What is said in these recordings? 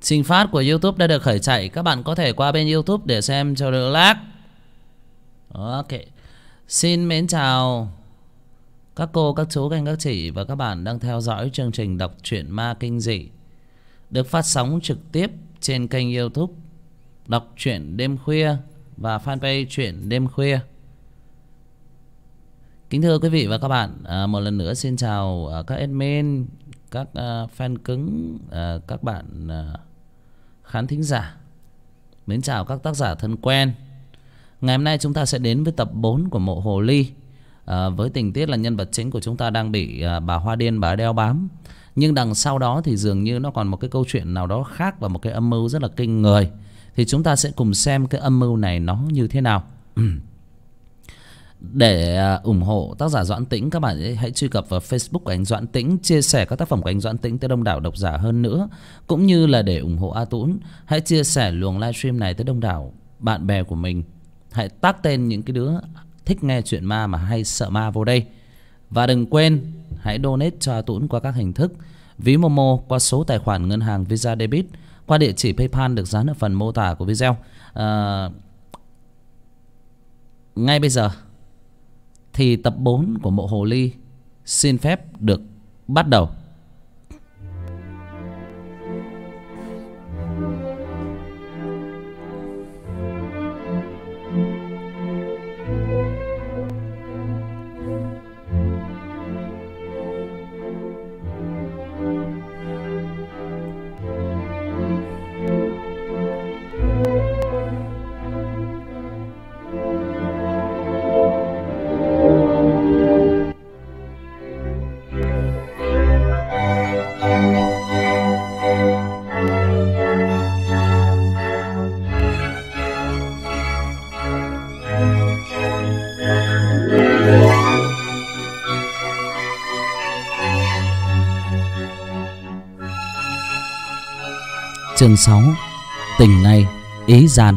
Trình phát của YouTube đã được khởi chạy. Các bạn có thể qua bên YouTube để xem cho đỡ lag. Ok. Xin mến chào các cô, các chú, các anh, các chị và các bạn đang theo dõi chương trình đọc truyện ma kinh dị được phát sóng trực tiếp trên kênh YouTube Đọc truyện đêm khuya và fanpage truyện đêm khuya. Kính thưa quý vị và các bạn, một lần nữa xin chào các admin, các fan cứng, các bạn khán thính giả. Mến chào các tác giả thân quen. Ngày hôm nay chúng ta sẽ đến với tập 4 của Mộ Hồ Ly, với tình tiết là nhân vật chính của chúng ta đang bị bà Hoa Điên bà đeo bám. Nhưng đằng sau đó thì dường như nó còn một cái câu chuyện nào đó khác và một cái âm mưu rất là kinh người. Thì chúng ta sẽ cùng xem cái âm mưu này nó như thế nào. Để ủng hộ tác giả Doãn Tĩnh, các bạn hãy truy cập vào Facebook của anh Doãn Tĩnh, chia sẻ các tác phẩm của anh Doãn Tĩnh tới đông đảo độc giả hơn nữa. Cũng như là để ủng hộ A Tũng, hãy chia sẻ luồng livestream này tới đông đảo bạn bè của mình. Hãy tag tên những cái đứa thích nghe chuyện ma mà hay sợ ma vô đây. Và đừng quên hãy donate cho A Tũng qua các hình thức: ví Momo, qua số tài khoản ngân hàng Visa Debit, qua địa chỉ PayPal được dán ở phần mô tả của video. Ngay bây giờ thì tập 4 của Mộ Hồ Ly xin phép được bắt đầu. Chương 6: Tình này ý gian.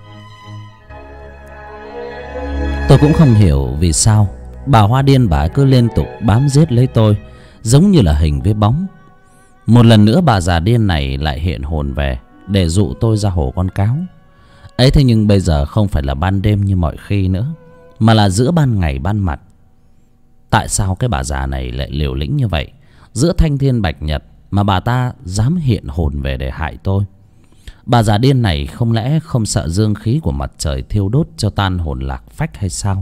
Tôi cũng không hiểu vì sao bà Hoa Điên bà cứ liên tục bám giết lấy tôi, giống như là hình với bóng. Một lần nữa bà già điên này lại hiện hồn về để dụ tôi ra hồ con cáo ấy. Thế nhưng bây giờ không phải là ban đêm như mọi khi nữa, mà là giữa ban ngày ban mặt. Tại sao cái bà già này lại liều lĩnh như vậy? Giữa thanh thiên bạch nhật mà bà ta dám hiện hồn về để hại tôi. Bà già điên này không lẽ không sợ dương khí của mặt trời thiêu đốt cho tan hồn lạc phách hay sao?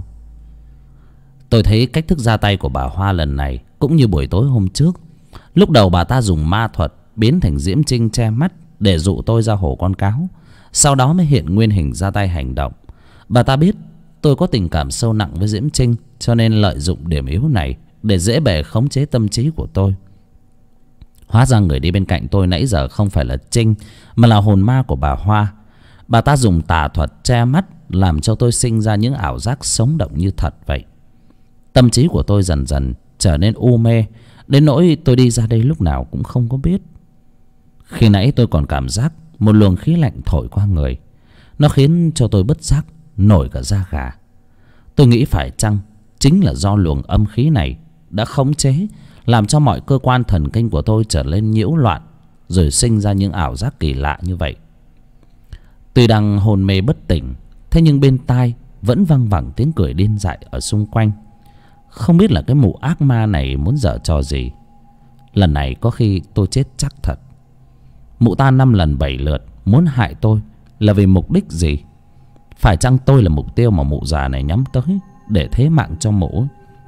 Tôi thấy cách thức ra tay của bà Hoa lần này cũng như buổi tối hôm trước. Lúc đầu bà ta dùng ma thuật biến thành Diễm Trinh che mắt để dụ tôi ra hồ con cáo, sau đó mới hiện nguyên hình ra tay hành động. Bà ta biết tôi có tình cảm sâu nặng với Diễm Trinh, cho nên lợi dụng điểm yếu này để dễ bề khống chế tâm trí của tôi. Hóa ra người đi bên cạnh tôi nãy giờ không phải là Trinh, mà là hồn ma của bà Hoa. Bà ta dùng tà thuật che mắt, làm cho tôi sinh ra những ảo giác sống động như thật vậy. Tâm trí của tôi dần dần trở nên u mê, đến nỗi tôi đi ra đây lúc nào cũng không có biết. Khi nãy tôi còn cảm giác một luồng khí lạnh thổi qua người, nó khiến cho tôi bất giác nổi cả da gà. Tôi nghĩ phải chăng chính là do luồng âm khí này đã khống chế, làm cho mọi cơ quan thần kinh của tôi trở nên nhiễu loạn, rồi sinh ra những ảo giác kỳ lạ như vậy. Tuy đang hôn mê bất tỉnh, thế nhưng bên tai vẫn văng vẳng tiếng cười điên dại ở xung quanh. Không biết là cái mụ ác ma này muốn giở trò gì. Lần này có khi tôi chết chắc thật. Mụ ta 5 lần 7 lượt muốn hại tôi là vì mục đích gì? Phải chăng tôi là mục tiêu mà mụ già này nhắm tới để thế mạng cho mụ?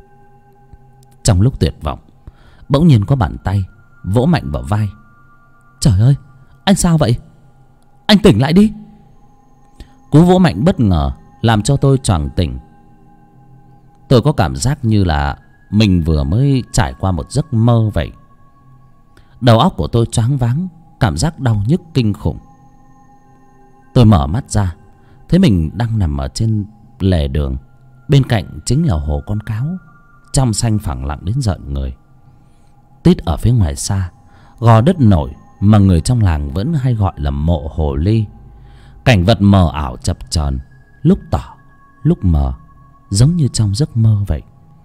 Trong lúc tuyệt vọng, bỗng nhiên có bàn tay vỗ mạnh vào vai. Trời ơi, anh sao vậy? Anh tỉnh lại đi! Cú vỗ mạnh bất ngờ làm cho tôi choàng tỉnh. Tôi có cảm giác như là mình vừa mới trải qua một giấc mơ vậy. Đầu óc của tôi choáng váng, cảm giác đau nhức kinh khủng. Tôi mở mắt ra, thấy mình đang nằm ở trên lề đường. Bên cạnh chính là hồ con cáo, trong xanh phẳng lặng đến rợn người. Tít ở phía ngoài xa, gò đất nổi mà người trong làng vẫn hay gọi là Mộ Hồ Ly. Cảnh vật mờ ảo chập chờn, lúc tỏ lúc mờ, giống như trong giấc mơ vậy.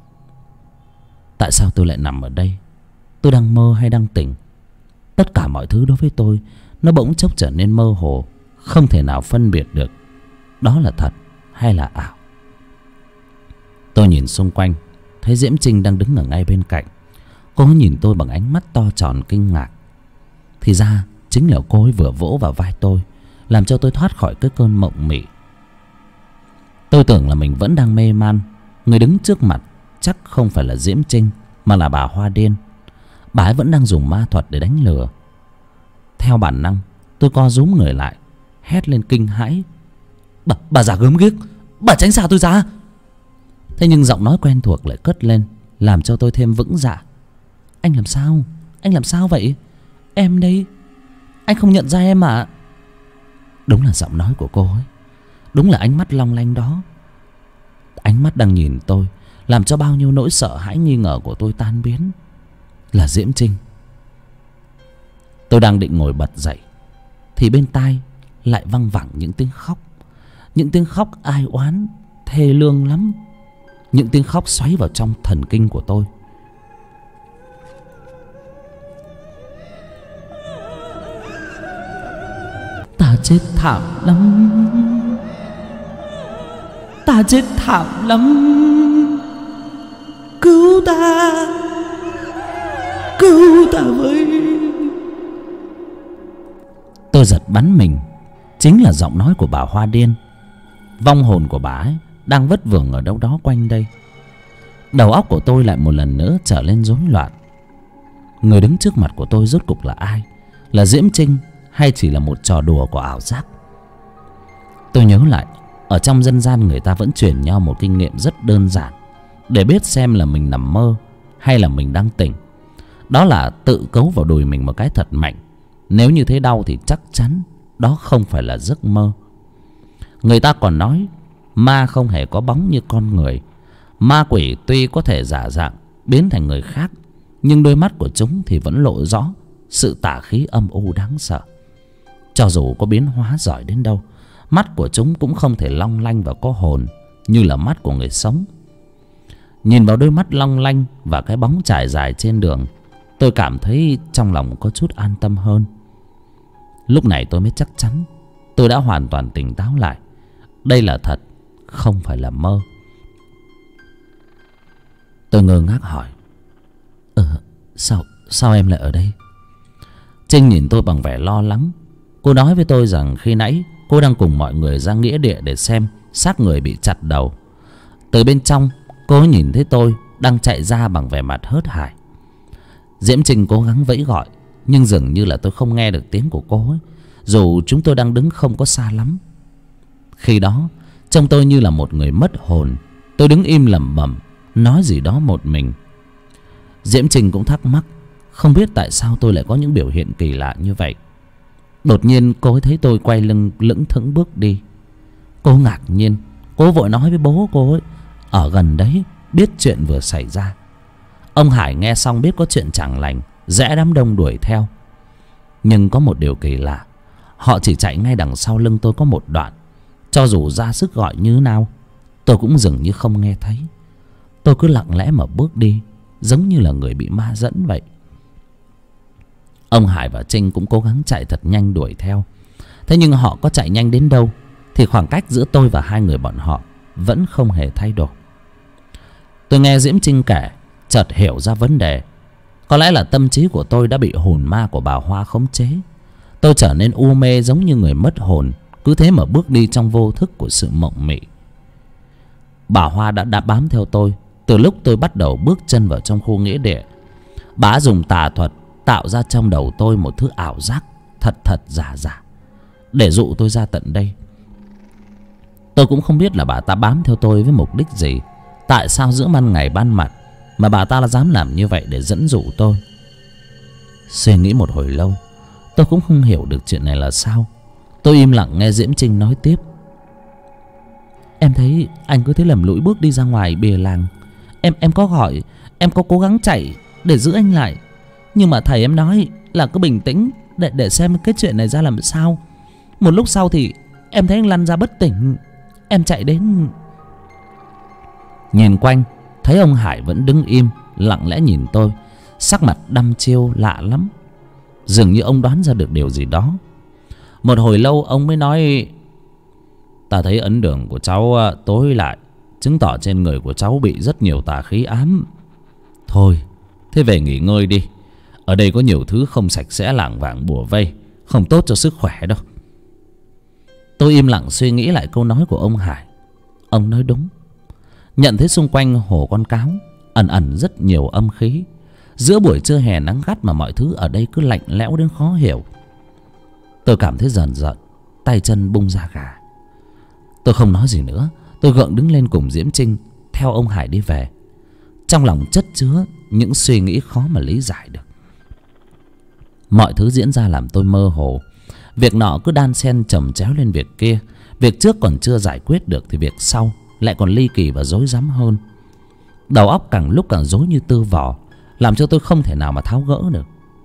Tại sao tôi lại nằm ở đây? Tôi đang mơ hay đang tỉnh? Tất cả mọi thứ đối với tôi nó bỗng chốc trở nên mơ hồ, không thể nào phân biệt được đó là thật hay là ảo. Tôi nhìn xung quanh, thấy Diễm Trinh đang đứng ở ngay bên cạnh. Cô ấy nhìn tôi bằng ánh mắt to tròn kinh ngạc. Thì ra chính là cô ấy vừa vỗ vào vai tôi, làm cho tôi thoát khỏi cái cơn mộng mị. Tôi tưởng là mình vẫn đang mê man. Người đứng trước mặt chắc không phải là Diễm Trinh, mà là bà Hoa Điên. Bà ấy vẫn đang dùng ma thuật để đánh lừa. Theo bản năng, tôi co rúm người lại, hét lên kinh hãi: Bà già gớm ghiếc, bà tránh xa tôi ra. Thế nhưng giọng nói quen thuộc lại cất lên, làm cho tôi thêm vững dạ: Anh làm sao? Anh làm sao vậy? Em đây. Anh không nhận ra em à? Đúng là giọng nói của cô ấy. Đúng là ánh mắt long lanh đó. Ánh mắt đang nhìn tôi, làm cho bao nhiêu nỗi sợ hãi nghi ngờ của tôi tan biến. Là Diễm Trinh. Tôi đang định ngồi bật dậy thì bên tai lại văng vẳng những tiếng khóc. Những tiếng khóc ai oán, thê lương lắm. Những tiếng khóc xoáy vào trong thần kinh của tôi. Ta chết thảm lắm. Ta chết thảm lắm. Cứu ta. Cứu ta với. Tôi giật bắn mình. Chính là giọng nói của bà Hoa Điên. Vong hồn của bà ấy đang vất vưởng ở đâu đó quanh đây. Đầu óc của tôi lại một lần nữa trở lên rối loạn. Người đứng trước mặt của tôi rốt cục là ai? Là Diễm Trinh hay chỉ là một trò đùa của ảo giác? Tôi nhớ lại, ở trong dân gian người ta vẫn truyền nhau một kinh nghiệm rất đơn giản để biết xem là mình nằm mơ hay là mình đang tỉnh. Đó là tự cấu vào đùi mình một cái thật mạnh. Nếu như thấy đau thì chắc chắn đó không phải là giấc mơ. Người ta còn nói ma không hề có bóng như con người. Ma quỷ tuy có thể giả dạng biến thành người khác, nhưng đôi mắt của chúng thì vẫn lộ rõ sự tà khí âm u đáng sợ. Cho dù có biến hóa giỏi đến đâu, mắt của chúng cũng không thể long lanh và có hồn như là mắt của người sống. Nhìn vào đôi mắt long lanh và cái bóng trải dài trên đường, tôi cảm thấy trong lòng có chút an tâm hơn. Lúc này tôi mới chắc chắn tôi đã hoàn toàn tỉnh táo lại. Đây là thật, không phải là mơ. Tôi ngơ ngác hỏi: Sao em lại ở đây? Trinh nhìn tôi bằng vẻ lo lắng. Cô nói với tôi rằng khi nãy cô đang cùng mọi người ra nghĩa địa để xem xác người bị chặt đầu. Từ bên trong cô nhìn thấy tôi đang chạy ra bằng vẻ mặt hớt hải. Diễm Trinh cố gắng vẫy gọi, nhưng dường như là tôi không nghe được tiếng của cô ấy, dù chúng tôi đang đứng không có xa lắm. Khi đó trông tôi như là một người mất hồn. Tôi đứng im lẩm bẩm nói gì đó một mình. Diễm Trinh cũng thắc mắc không biết tại sao tôi lại có những biểu hiện kỳ lạ như vậy. Đột nhiên cô ấy thấy tôi quay lưng lững thững bước đi. Cô ngạc nhiên, cô vội nói với bố cô ấy ở gần đấy biết chuyện vừa xảy ra. Ông Hải nghe xong biết có chuyện chẳng lành, rẽ đám đông đuổi theo. Nhưng có một điều kỳ lạ, họ chỉ chạy ngay đằng sau lưng tôi có một đoạn. Cho dù ra sức gọi như nào, tôi cũng dường như không nghe thấy. Tôi cứ lặng lẽ mà bước đi, giống như là người bị ma dẫn vậy. Ông Hải và Trinh cũng cố gắng chạy thật nhanh đuổi theo. Thế nhưng họ có chạy nhanh đến đâu thì khoảng cách giữa tôi và hai người bọn họ vẫn không hề thay đổi. Tôi nghe Diễm Trinh kể, chợt hiểu ra vấn đề. Có lẽ là tâm trí của tôi đã bị hồn ma của bà Hoa khống chế. Tôi trở nên u mê giống như người mất hồn, cứ thế mà bước đi trong vô thức của sự mộng mị. Bà Hoa đã bám theo tôi từ lúc tôi bắt đầu bước chân vào trong khu nghĩa địa. Bà dùng tà thuật tạo ra trong đầu tôi một thứ ảo giác thật giả để dụ tôi ra tận đây. Tôi cũng không biết là bà ta bám theo tôi với mục đích gì. Tại sao giữa ban ngày ban mặt mà bà ta dám làm như vậy để dẫn dụ tôi? Suy nghĩ một hồi lâu, tôi cũng không hiểu được chuyện này là sao. Tôi im lặng nghe Diễm Trinh nói tiếp: Em thấy anh cứ thế lầm lũi bước đi ra ngoài bìa làng. Em có gọi, em có cố gắng chạy để giữ anh lại, nhưng mà thầy em nói là cứ bình tĩnh để xem cái chuyện này ra làm sao. Một lúc sau thì em thấy anh lăn ra bất tỉnh. Em chạy đến. Nhìn quanh thấy ông Hải vẫn đứng im lặng lẽ nhìn tôi, sắc mặt đăm chiêu lạ lắm. Dường như ông đoán ra được điều gì đó Một hồi lâu ông mới nói: "Ta thấy ấn đường của cháu tối lại, chứng tỏ trên người của cháu bị rất nhiều tà khí ám. Thôi, thế về nghỉ ngơi đi. Ở đây có nhiều thứ không sạch sẽ lảng vảng bủa vây, không tốt cho sức khỏe đâu." Tôi im lặng suy nghĩ lại câu nói của ông Hải. Ông nói đúng. Nhận thấy xung quanh hồ con cáo ẩn ẩn rất nhiều âm khí. Giữa buổi trưa hè nắng gắt mà mọi thứ ở đây cứ lạnh lẽo đến khó hiểu. Tôi cảm thấy rờn rợn, tay chân bung ra gà. Tôi không nói gì nữa. Tôi gượng đứng lên cùng Diễm Trinh theo ông Hải đi về. Trong lòng chất chứa những suy nghĩ khó mà lý giải được. Mọi thứ diễn ra làm tôi mơ hồ. Việc nọ cứ đan xen chồng chéo lên việc kia. Việc trước còn chưa giải quyết được thì việc sau lại còn ly kỳ và rối rắm hơn. Đầu óc càng lúc càng rối như tơ vò, làm cho tôi không thể nào mà tháo gỡ được.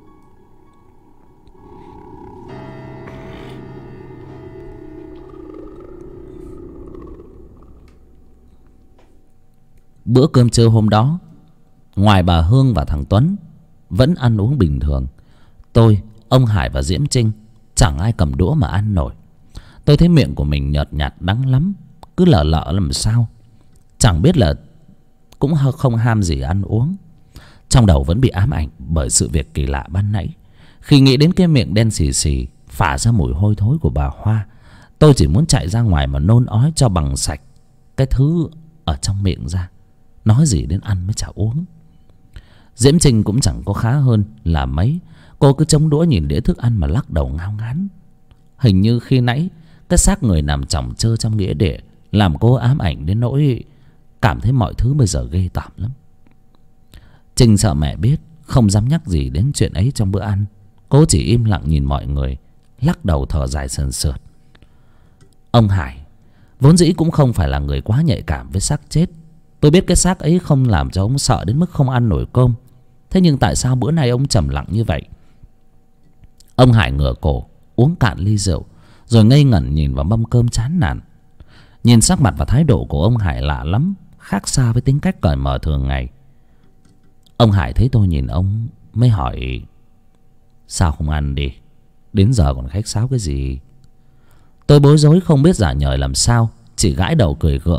Bữa cơm trưa hôm đó, ngoài bà Hương và thằng Tuấn vẫn ăn uống bình thường, tôi, ông Hải và Diễm Trinh chẳng ai cầm đũa mà ăn nổi. Tôi thấy miệng của mình nhợt nhạt đắng lắm, cứ lợ lợ làm sao. Chẳng biết là cũng không ham gì ăn uống. Trong đầu vẫn bị ám ảnh bởi sự việc kỳ lạ ban nãy. Khi nghĩ đến cái miệng đen xì xì phả ra mùi hôi thối của bà Hoa, tôi chỉ muốn chạy ra ngoài mà nôn ói cho bằng sạch cái thứ ở trong miệng ra. Nói gì đến ăn mới chả uống. Diễm Trinh cũng chẳng có khá hơn là mấy. Cô cứ chống đũa nhìn đĩa thức ăn mà lắc đầu ngao ngán. Hình như khi nãy cái xác người nằm chỏng chơ trong nghĩa địa làm cô ám ảnh đến nỗi cảm thấy mọi thứ bây giờ ghê tởm lắm. Trinh sợ mẹ biết, không dám nhắc gì đến chuyện ấy trong bữa ăn. Cô chỉ im lặng nhìn mọi người, lắc đầu thở dài sườn sượt. Ông Hải vốn dĩ cũng không phải là người quá nhạy cảm với xác chết. Tôi biết cái xác ấy không làm cho ông sợ đến mức không ăn nổi cơm. Thế nhưng tại sao bữa nay ông trầm lặng như vậy? Ông Hải ngửa cổ uống cạn ly rượu, rồi ngây ngẩn nhìn vào mâm cơm chán nản. Nhìn sắc mặt và thái độ của ông Hải lạ lắm, khác xa với tính cách cởi mở thường ngày. Ông Hải thấy tôi nhìn ông mới hỏi: "Sao không ăn đi? Đến giờ còn khách sáo cái gì?" Tôi bối rối không biết giả nhời làm sao, chỉ gãi đầu cười gượng.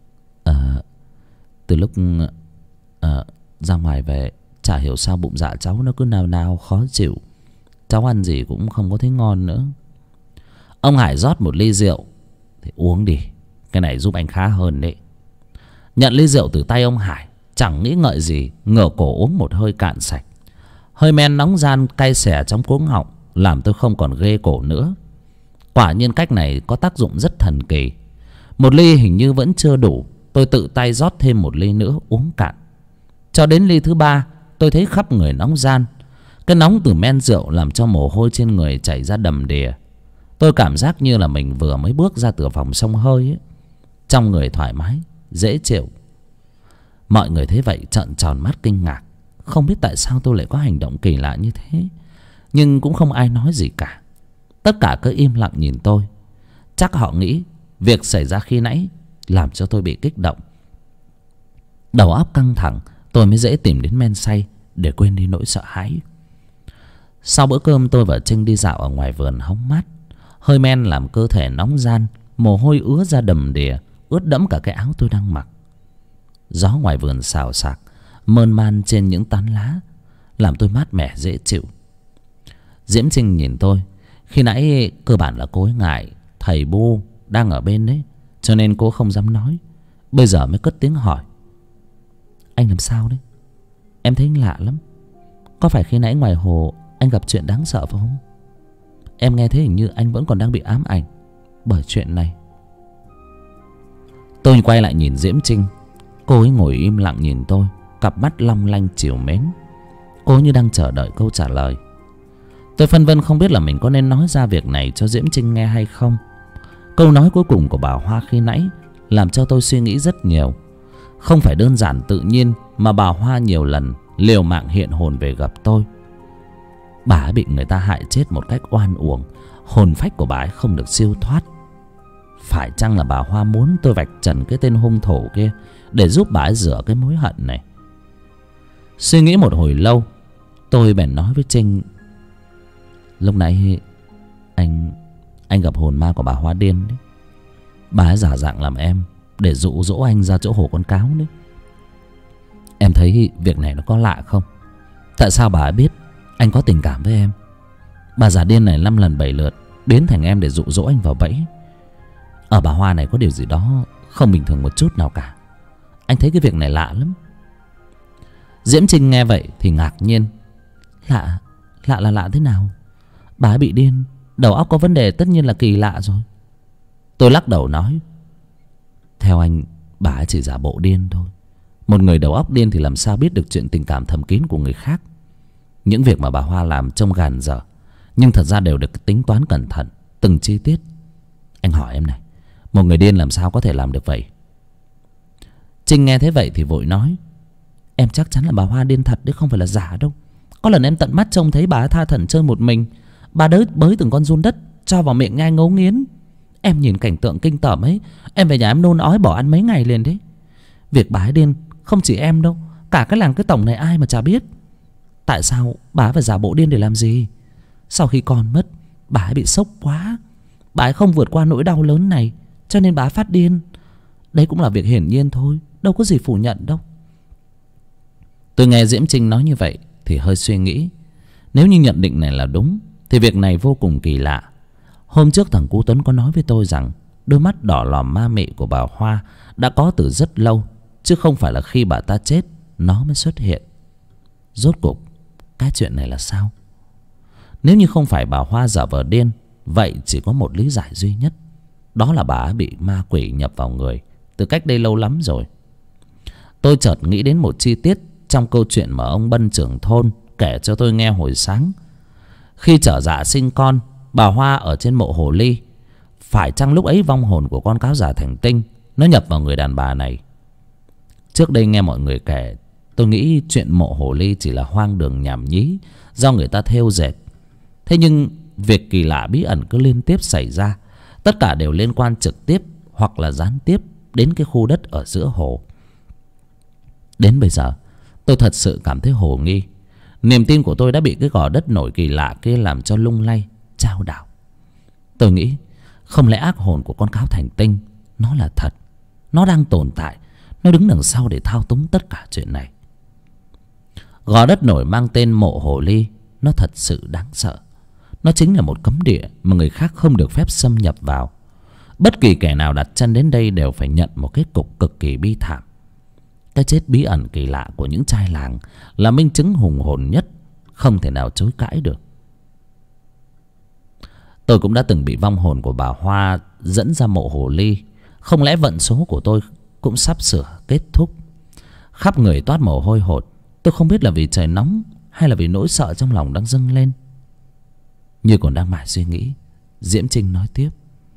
Từ lúc ra ngoài về, chả hiểu sao bụng dạ cháu nó cứ nao nao khó chịu. Cháu ăn gì cũng không có thấy ngon nữa. Ông Hải rót một ly rượu. "Thì uống đi, cái này giúp anh khá hơn đấy." Nhận ly rượu từ tay ông Hải, chẳng nghĩ ngợi gì, ngửa cổ uống một hơi cạn sạch. Hơi men nóng ran cay xè trong cuống họng làm tôi không còn ghê cổ nữa. Quả nhiên cách này có tác dụng rất thần kỳ. Một ly hình như vẫn chưa đủ, tôi tự tay rót thêm một ly nữa uống cạn. Cho đến ly thứ ba, tôi thấy khắp người nóng ran. Cái nóng từ men rượu làm cho mồ hôi trên người chảy ra đầm đìa. Tôi cảm giác như là mình vừa mới bước ra từ vòng sông hơi ấy. Trong người thoải mái, dễ chịu. Mọi người thấy vậy trợn tròn mắt kinh ngạc. Không biết tại sao tôi lại có hành động kỳ lạ như thế. Nhưng cũng không ai nói gì cả. Tất cả cứ im lặng nhìn tôi. Chắc họ nghĩ việc xảy ra khi nãy làm cho tôi bị kích động. Đầu óc căng thẳng, tôi mới dễ tìm đến men say để quên đi nỗi sợ hãi. Sau bữa cơm, tôi và Trinh đi dạo ở ngoài vườn hóng mát. Hơi men làm cơ thể nóng ran, mồ hôi ứa ra đầm đìa, ướt đẫm cả cái áo tôi đang mặc. Gió ngoài vườn xào xạc mơn man trên những tán lá làm tôi mát mẻ dễ chịu. Diễm Trinh nhìn tôi. Khi nãy cơ bản là cô ấy ngại thầy Bu đang ở bên đấy, cho nên cô không dám nói. Bây giờ mới cất tiếng hỏi: "Anh làm sao đấy? Em thấy anh lạ lắm. Có phải khi nãy ngoài hồ anh gặp chuyện đáng sợ phải không? Em nghe thấy hình như anh vẫn còn đang bị ám ảnh bởi chuyện này." Tôi quay lại nhìn Diễm Trinh. Cô ấy ngồi im lặng nhìn tôi, cặp mắt long lanh trìu mến. Cô như đang chờ đợi câu trả lời. Tôi phân vân không biết là mình có nên nói ra việc này cho Diễm Trinh nghe hay không. Câu nói cuối cùng của bà Hoa khi nãy làm cho tôi suy nghĩ rất nhiều. Không phải đơn giản tự nhiên mà bà Hoa nhiều lần liều mạng hiện hồn về gặp tôi. Bà ấy bị người ta hại chết một cách oan uổng. Hồn phách của bà ấy không được siêu thoát. Phải chăng là bà Hoa muốn tôi vạch trần cái tên hung thủ kia để giúp bà ấy rửa cái mối hận này? Suy nghĩ một hồi lâu, tôi bèn nói với Trinh: "Lúc nãy anh anh gặp hồn ma của bà Hoa Điên đấy. Bà ấy giả dạng làm em để dụ dỗ anh ra chỗ hồ con cáo đấy. Em thấy việc này nó có lạ không? Tại sao bà ấy biết anh có tình cảm với em? Bà già điên này 5 lần 7 lượt biến thành em để dụ dỗ anh vào bẫy. Ở bà Hoa này có điều gì đó không bình thường một chút nào cả. Anh thấy cái việc này lạ lắm. Diễm Trinh nghe vậy thì ngạc nhiên. Lạ? Lạ là lạ thế nào? Bà ấy bị điên, đầu óc có vấn đề, tất nhiên là kỳ lạ rồi. Tôi lắc đầu nói, theo anh, bà ấy chỉ giả bộ điên thôi. Một người đầu óc điên thì làm sao biết được chuyện tình cảm thầm kín của người khác. Những việc mà bà Hoa làm trông gàn dở, nhưng thật ra đều được tính toán cẩn thận, từng chi tiết. Anh hỏi em này, một người điên làm sao có thể làm được vậy? Trinh nghe thế vậy thì vội nói, em chắc chắn là bà Hoa điên thật đấy, không phải là giả đâu. Có lần em tận mắt trông thấy bà tha thẩn chơi một mình. Bà đới bới từng con giun đất cho vào miệng nhai ngấu nghiến. Em nhìn cảnh tượng kinh tởm ấy, em về nhà em nôn ói bỏ ăn mấy ngày liền đấy. Việc bà ấy điên không chỉ em đâu, cả cái làng cái tổng này ai mà chả biết. Tại sao bà ấy phải giả bộ điên để làm gì? Sau khi con mất, bà ấy bị sốc quá. Bà ấy không vượt qua nỗi đau lớn này, cho nên bà ấy phát điên. Đấy cũng là việc hiển nhiên thôi, đâu có gì phủ nhận đâu. Tôi nghe Diễm Trinh nói như vậy thì hơi suy nghĩ. Nếu như nhận định này là đúng thì việc này vô cùng kỳ lạ. Hôm trước thằng Cú Tuấn có nói với tôi rằng đôi mắt đỏ lòm ma mị của bà Hoa đã có từ rất lâu, chứ không phải là khi bà ta chết nó mới xuất hiện. Rốt cuộc cái chuyện này là sao? Nếu như không phải bà Hoa giả vờ điên, vậy chỉ có một lý giải duy nhất, đó là bà ấy bị ma quỷ nhập vào người từ cách đây lâu lắm rồi. Tôi chợt nghĩ đến một chi tiết trong câu chuyện mà ông Bân trưởng thôn kể cho tôi nghe hồi sáng. Khi trở dạ sinh con, bà Hoa ở trên mộ hồ ly. Phải chăng lúc ấy vong hồn của con cáo già thành tinh nó nhập vào người đàn bà này? Trước đây nghe mọi người kể, tôi nghĩ chuyện mộ hồ ly chỉ là hoang đường nhảm nhí do người ta thêu dệt. Thế nhưng việc kỳ lạ bí ẩn cứ liên tiếp xảy ra. Tất cả đều liên quan trực tiếp hoặc là gián tiếp đến cái khu đất ở giữa hồ. Đến bây giờ tôi thật sự cảm thấy hồ nghi. Niềm tin của tôi đã bị cái gò đất nổi kỳ lạ kia làm cho lung lay, chao đảo. Tôi nghĩ không lẽ ác hồn của con cáo thành tinh nó là thật, nó đang tồn tại, nó đứng đằng sau để thao túng tất cả chuyện này. Gò đất nổi mang tên mộ hồ ly nó thật sự đáng sợ. Nó chính là một cấm địa mà người khác không được phép xâm nhập vào. Bất kỳ kẻ nào đặt chân đến đây đều phải nhận một kết cục cực kỳ bi thảm. Cái chết bí ẩn kỳ lạ của những trai làng là minh chứng hùng hồn nhất, không thể nào chối cãi được. Tôi cũng đã từng bị vong hồn của bà Hoa dẫn ra mộ hồ ly. Không lẽ vận số của tôi cũng sắp sửa kết thúc? Khắp người toát mồ hôi hột. Tôi không biết là vì trời nóng hay là vì nỗi sợ trong lòng đang dâng lên. Như còn đang mải suy nghĩ, Diễm Trinh nói tiếp,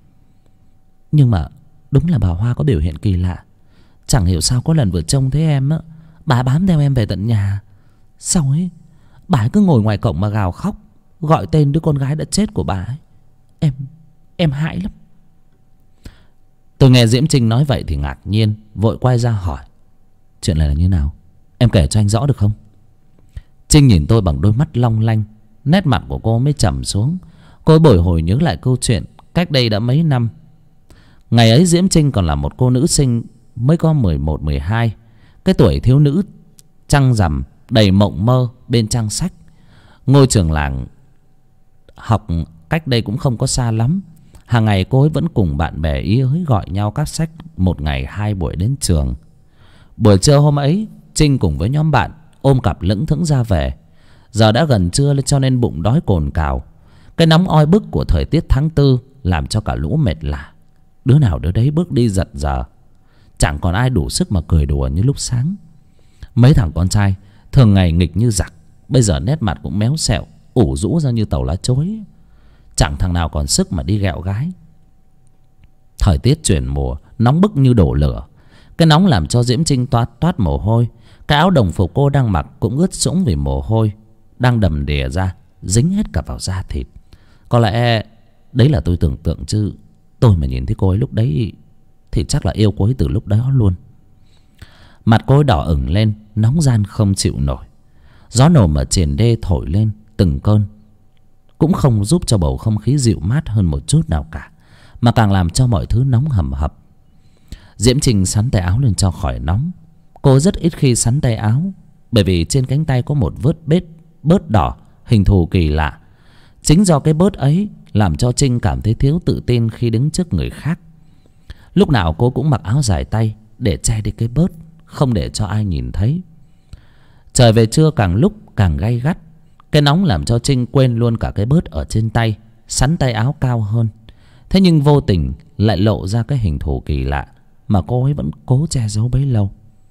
nhưng mà đúng là bà Hoa có biểu hiện kỳ lạ. Chẳng hiểu sao có lần vừa trông thấy em á, bà bám theo em về tận nhà. Sau ấy bà ấy cứ ngồi ngoài cổng mà gào khóc, gọi tên đứa con gái đã chết của bà ấy. Em hãi lắm. Tôi nghe Diễm Trinh nói vậy thì ngạc nhiên, vội quay ra hỏi, chuyện này là như nào? Em kể cho anh rõ được không? Trinh nhìn tôi bằng đôi mắt long lanh. Nét mặt của cô mới trầm xuống. Cô bồi hồi nhớ lại câu chuyện cách đây đã mấy năm. Ngày ấy Diễm Trinh còn là một cô nữ sinh mới có 11, 12. Cái tuổi thiếu nữ trăng rằm đầy mộng mơ bên trang sách. Ngôi trường làng học cách đây cũng không có xa lắm. Hàng ngày cô ấy vẫn cùng bạn bè ý ới gọi nhau cắp sách, một ngày 2 buổi đến trường. Buổi trưa hôm ấy, Trinh cùng với nhóm bạn ôm cặp lững thững ra về. Giờ đã gần trưa cho nên bụng đói cồn cào. Cái nóng oi bức của thời tiết tháng 4 làm cho cả lũ mệt lả. Đứa nào đứa đấy bước đi giật giờ. Chẳng còn ai đủ sức mà cười đùa như lúc sáng. Mấy thằng con trai thường ngày nghịch như giặc, bây giờ nét mặt cũng méo xẹo, ủ rũ ra như tàu lá chối. Chẳng thằng nào còn sức mà đi ghẹo gái. Thời tiết chuyển mùa, nóng bức như đổ lửa. Cái nóng làm cho Diễm Trinh toát mồ hôi. Cái áo đồng phục cô đang mặc cũng ướt sũng vì mồ hôi đang đầm đìa ra, dính hết cả vào da thịt. Có lẽ đấy là tôi tưởng tượng, chứ tôi mà nhìn thấy cô ấy lúc đấy thì chắc là yêu cô ấy từ lúc đó luôn. Mặt cô ấy đỏ ửng lên, nóng gian không chịu nổi. Gió nồm ở triền đê thổi lên từng cơn. cũng không giúp cho bầu không khí dịu mát hơn một chút nào cả, mà càng làm cho mọi thứ nóng hầm hập. Diễm Trinh sắn tay áo lên cho khỏi nóng. Cô rất ít khi sắn tay áo, bởi vì trên cánh tay có một bớt đỏ hình thù kỳ lạ. Chính do cái bớt ấy làm cho Trinh cảm thấy thiếu tự tin khi đứng trước người khác. Lúc nào cô cũng mặc áo dài tay để che đi cái bớt, không để cho ai nhìn thấy. Trời về trưa càng lúc càng gay gắt. Cái nóng làm cho Trinh quên luôn cả cái bớt ở trên tay, sắn tay áo cao hơn. Thế nhưng vô tình lại lộ ra cái hình thù kỳ lạ mà cô ấy vẫn cố che giấu bấy lâu.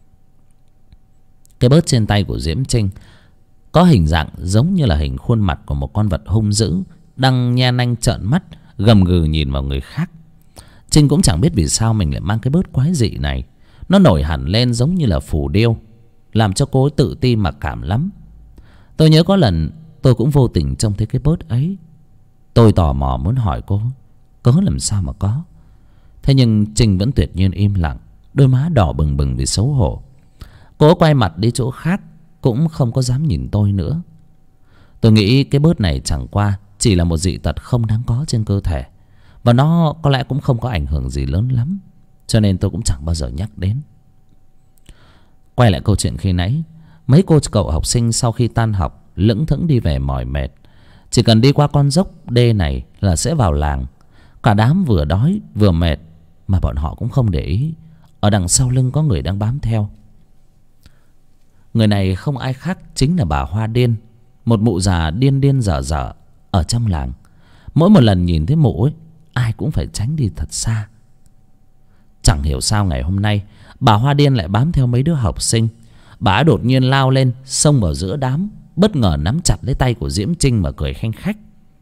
Cái bớt trên tay của Diễm Trinh có hình dạng giống như là hình khuôn mặt của một con vật hung dữ đang nhe nanh trợn mắt, gầm gừ nhìn vào người khác. Trinh cũng chẳng biết vì sao mình lại mang cái bớt quái dị này. Nó nổi hẳn lên giống như là phù điêu, làm cho cô ấy tự ti mặc cảm lắm. Tôi nhớ có lần tôi cũng vô tình trông thấy cái bớt ấy. Tôi tò mò muốn hỏi cô cớ làm sao mà có. Thế nhưng Trinh vẫn tuyệt nhiên im lặng, đôi má đỏ bừng bừng vì xấu hổ. Cô quay mặt đi chỗ khác, cũng không có dám nhìn tôi nữa. Tôi nghĩ cái bớt này chẳng qua chỉ là một dị tật không đáng có trên cơ thể, và nó có lẽ cũng không có ảnh hưởng gì lớn lắm, cho nên tôi cũng chẳng bao giờ nhắc đến. Quay lại câu chuyện khi nãy, mấy cô cậu học sinh sau khi tan học lững thững đi về mỏi mệt. Chỉ cần đi qua con dốc đê này là sẽ vào làng. Cả đám vừa đói vừa mệt mà bọn họ cũng không để ý ở đằng sau lưng có người đang bám theo. Người này không ai khác chính là bà Hoa Điên, một mụ già điên điên dở dở ở trong làng. Mỗi một lần nhìn thấy mụ ấy, ai cũng phải tránh đi thật xa. Chẳng hiểu sao ngày hôm nay bà Hoa Điên lại bám theo mấy đứa học sinh. Bà đột nhiên lao lên, xông vào giữa đám, bất ngờ nắm chặt lấy tay của Diễm Trinh mà cười khanh khách.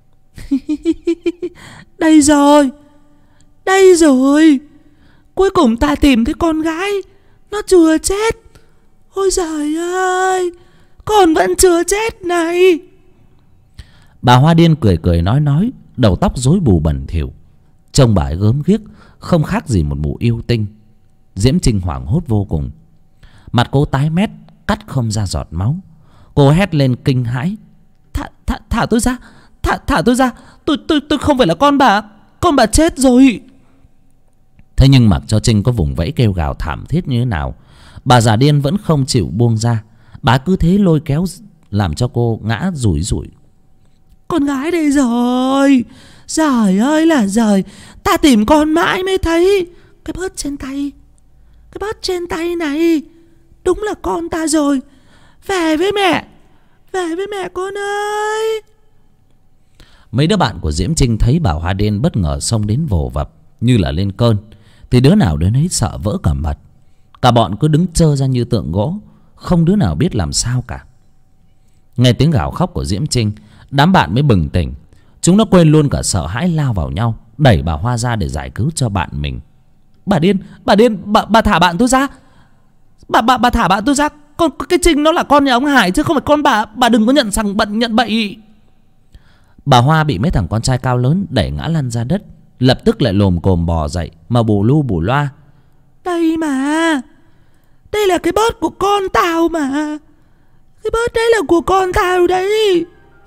Đây rồi, đây rồi, cuối cùng ta tìm thấy con gái, nó chưa chết. Ôi giời ơi, con vẫn chưa chết này. Bà Hoa Điên cười cười nói, đầu tóc rối bù bẩn thỉu, trông bà ấy gớm ghiếc, không khác gì một mụ yêu tinh. Diễm Trinh hoảng hốt vô cùng, mặt cô tái mét, cắt không ra giọt máu. Cô hét lên kinh hãi. Thả tôi ra, thả tôi ra, tôi không phải là con bà chết rồi. Thế nhưng mặc cho Trinh có vùng vẫy kêu gào thảm thiết như thế nào, bà già điên vẫn không chịu buông ra. Bà cứ thế lôi kéo làm cho cô ngã rủi rủi. Con gái đây rồi, giời ơi là giời, ta tìm con mãi mới thấy. Cái bớt trên tay này đúng là con ta rồi. Về với mẹ con ơi. Mấy đứa bạn của Diễm Trinh thấy bà Hoa Điên bất ngờ xông đến vồ vập như là lên cơn, thì đứa nào đứa nấy sợ vỡ cả mật. Cả bọn cứ đứng trơ ra như tượng gỗ, không đứa nào biết làm sao cả. Nghe tiếng gào khóc của Diễm Trinh, đám bạn mới bừng tỉnh. Chúng nó quên luôn cả sợ hãi, lao vào nhau đẩy bà Hoa ra để giải cứu cho bạn mình. Bà Điên, bà thả bạn tôi ra. Bà thả bạn tôi ra. Cái Trinh nó là con nhà ông Hải chứ không phải con bà đừng có nhận bậy. Bà Hoa bị mấy thằng con trai cao lớn đẩy ngã lăn ra đất, lập tức lại lồm cồm bò dậy mà bù lu bù loa. Đây mà, đây là cái bớt của con tao mà. Cái bớt đấy là của con tao đấy.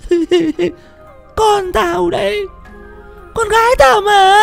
Con tao đấy, con gái tao mà.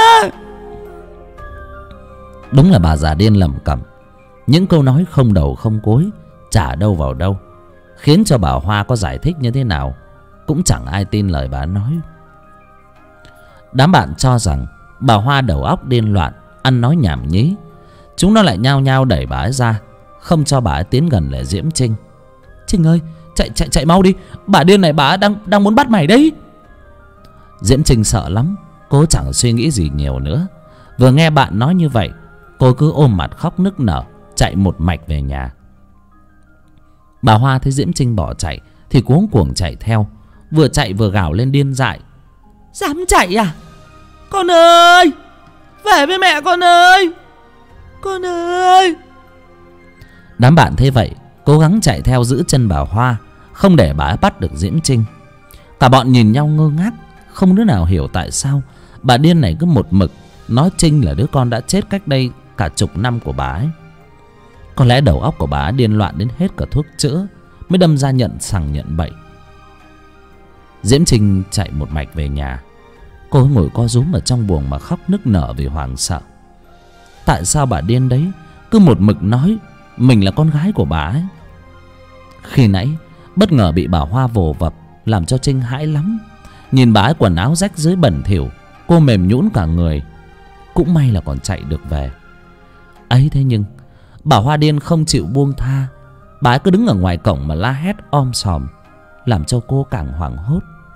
Đúng là bà già điên lẩm cẩm những câu nói không đầu không cuối, chả đâu vào đâu, khiến cho bà Hoa có giải thích như thế nào cũng chẳng ai tin lời bà nói. Đám bạn cho rằng bà Hoa đầu óc điên loạn, ăn nói nhảm nhí. Chúng nó lại nhao nhao đẩy bà ấy ra, không cho bà ấy tiến gần lại Diễm Trinh. Trinh ơi, chạy mau đi, bà điên này bà ấy đang muốn bắt mày đấy. Diễm Trinh sợ lắm, cô chẳng suy nghĩ gì nhiều nữa. Vừa nghe bạn nói như vậy, cô cứ ôm mặt khóc nức nở, chạy một mạch về nhà. Bà Hoa thấy Diễm Trinh bỏ chạy thì cuống cuồng chạy theo, vừa chạy vừa gào lên điên dại. Dám chạy à? Con ơi, về với mẹ con ơi, con ơi. Đám bạn thấy vậy cố gắng chạy theo giữ chân bà Hoa, không để bà bắt được Diễm Trinh. Cả bọn nhìn nhau ngơ ngác, không đứa nào hiểu tại sao bà điên này cứ một mực nói Trinh là đứa con đã chết cách đây cả chục năm của bà ấy. Có lẽ đầu óc của bà điên loạn đến hết cả thuốc chữa mới đâm ra nhận sằng nhận bậy. Diễm Trinh chạy một mạch về nhà. Cô ngồi co rúm ở trong buồng mà khóc nức nở vì hoảng sợ. Tại sao bà điên đấy cứ một mực nói mình là con gái của bà ấy? Khi nãy bất ngờ bị bà Hoa vồ vập làm cho Trinh hãi lắm. Nhìn bà ấy quần áo rách rưới bẩn thỉu, cô mềm nhũn cả người. Cũng may là còn chạy được về. Ấy thế nhưng bà Hoa điên không chịu buông tha. Bà ấy cứ đứng ở ngoài cổng mà la hét om sòm, làm cho cô càng hoảng hốt.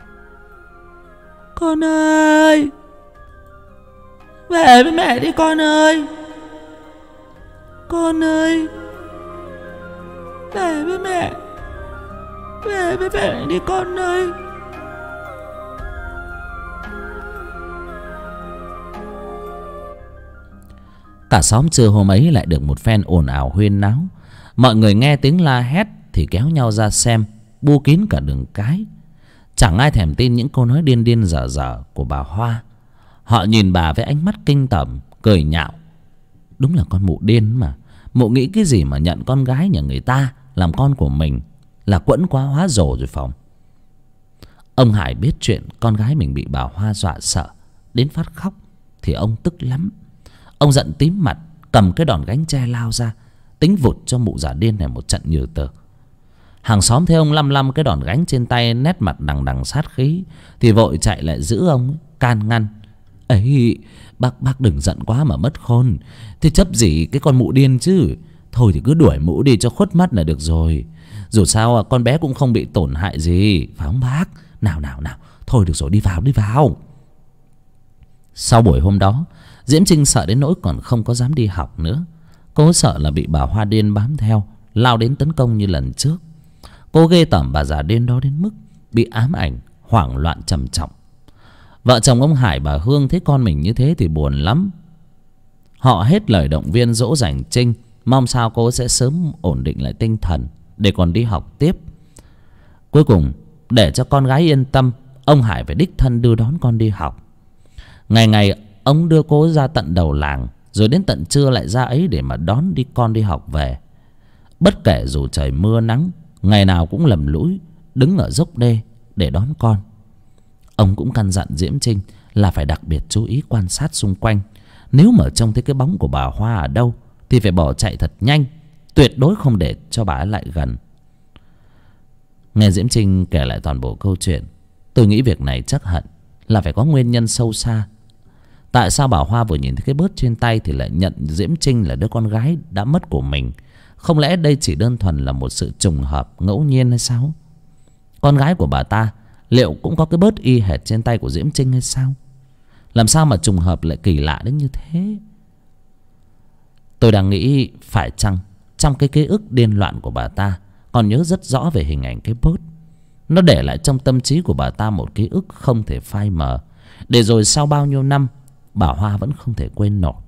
Con ơi, về với mẹ đi con ơi. Con ơi, về với mẹ. Về với mẹ đi con ơi. Cả xóm trưa hôm ấy lại được một phen ồn ào huyên náo. Mọi người nghe tiếng la hét thì kéo nhau ra xem, bu kín cả đường cái. Chẳng ai thèm tin những câu nói điên điên dở dở của bà Hoa. Họ nhìn bà với ánh mắt kinh tởm, cười nhạo. Đúng là con mụ điên mà. Mụ nghĩ cái gì mà nhận con gái nhà người ta làm con của mình là quẫn quá hóa rồ rồi phòng. Ông Hải biết chuyện con gái mình bị bà Hoa dọa sợ đến phát khóc thì ông tức lắm. Ông giận tím mặt, cầm cái đòn gánh tre lao ra, tính vụt cho mụ già điên này một trận nhừ tờ. Hàng xóm thấy ông lăm lăm cái đòn gánh trên tay, nét mặt đằng đằng sát khí, thì vội chạy lại giữ ông, can ngăn. Ấy, bác đừng giận quá mà mất khôn. Thế chấp gì cái con mụ điên chứ. Thôi thì cứ đuổi mụ đi cho khuất mắt là được rồi. Dù sao con bé cũng không bị tổn hại gì, phải không bác? Nào. Thôi được rồi, đi vào. Sau buổi hôm đó, Diễm Trinh sợ đến nỗi còn không có dám đi học nữa. Cô sợ là bị bà Hoa điên bám theo, lao đến tấn công như lần trước. Cô ghê tởm bà già điên đó đến mức bị ám ảnh, hoảng loạn trầm trọng. Vợ chồng ông Hải bà Hương thấy con mình như thế thì buồn lắm. Họ hết lời động viên dỗ dành Trinh, mong sao cô sẽ sớm ổn định lại tinh thần để còn đi học tiếp. Cuối cùng, để cho con gái yên tâm, ông Hải phải đích thân đưa đón con đi học. Ngày ngày ông đưa cô ra tận đầu làng, rồi đến tận trưa lại ra ấy để mà đón đi con đi học về. Bất kể dù trời mưa nắng, ngày nào cũng lầm lũi đứng ở dốc đê để đón con. Ông cũng căn dặn Diễm Trinh là phải đặc biệt chú ý quan sát xung quanh. Nếu mà trông thấy cái bóng của bà Hoa ở đâu thì phải bỏ chạy thật nhanh, tuyệt đối không để cho bà ấy lại gần. Nghe Diễm Trinh kể lại toàn bộ câu chuyện, tôi nghĩ việc này chắc hẳn là phải có nguyên nhân sâu xa. Tại sao bà Hoa vừa nhìn thấy cái bớt trên tay thì lại nhận Diễm Trinh là đứa con gái đã mất của mình? Không lẽ đây chỉ đơn thuần là một sự trùng hợp ngẫu nhiên hay sao? Con gái của bà ta liệu cũng có cái bớt y hệt trên tay của Diễm Trinh hay sao? Làm sao mà trùng hợp lại kỳ lạ đến như thế? Tôi đang nghĩ phải chăng trong cái ký ức điên loạn của bà ta còn nhớ rất rõ về hình ảnh cái bớt. Nó để lại trong tâm trí của bà ta một ký ức không thể phai mờ, để rồi sau bao nhiêu năm bà Hoa vẫn không thể quên nổi.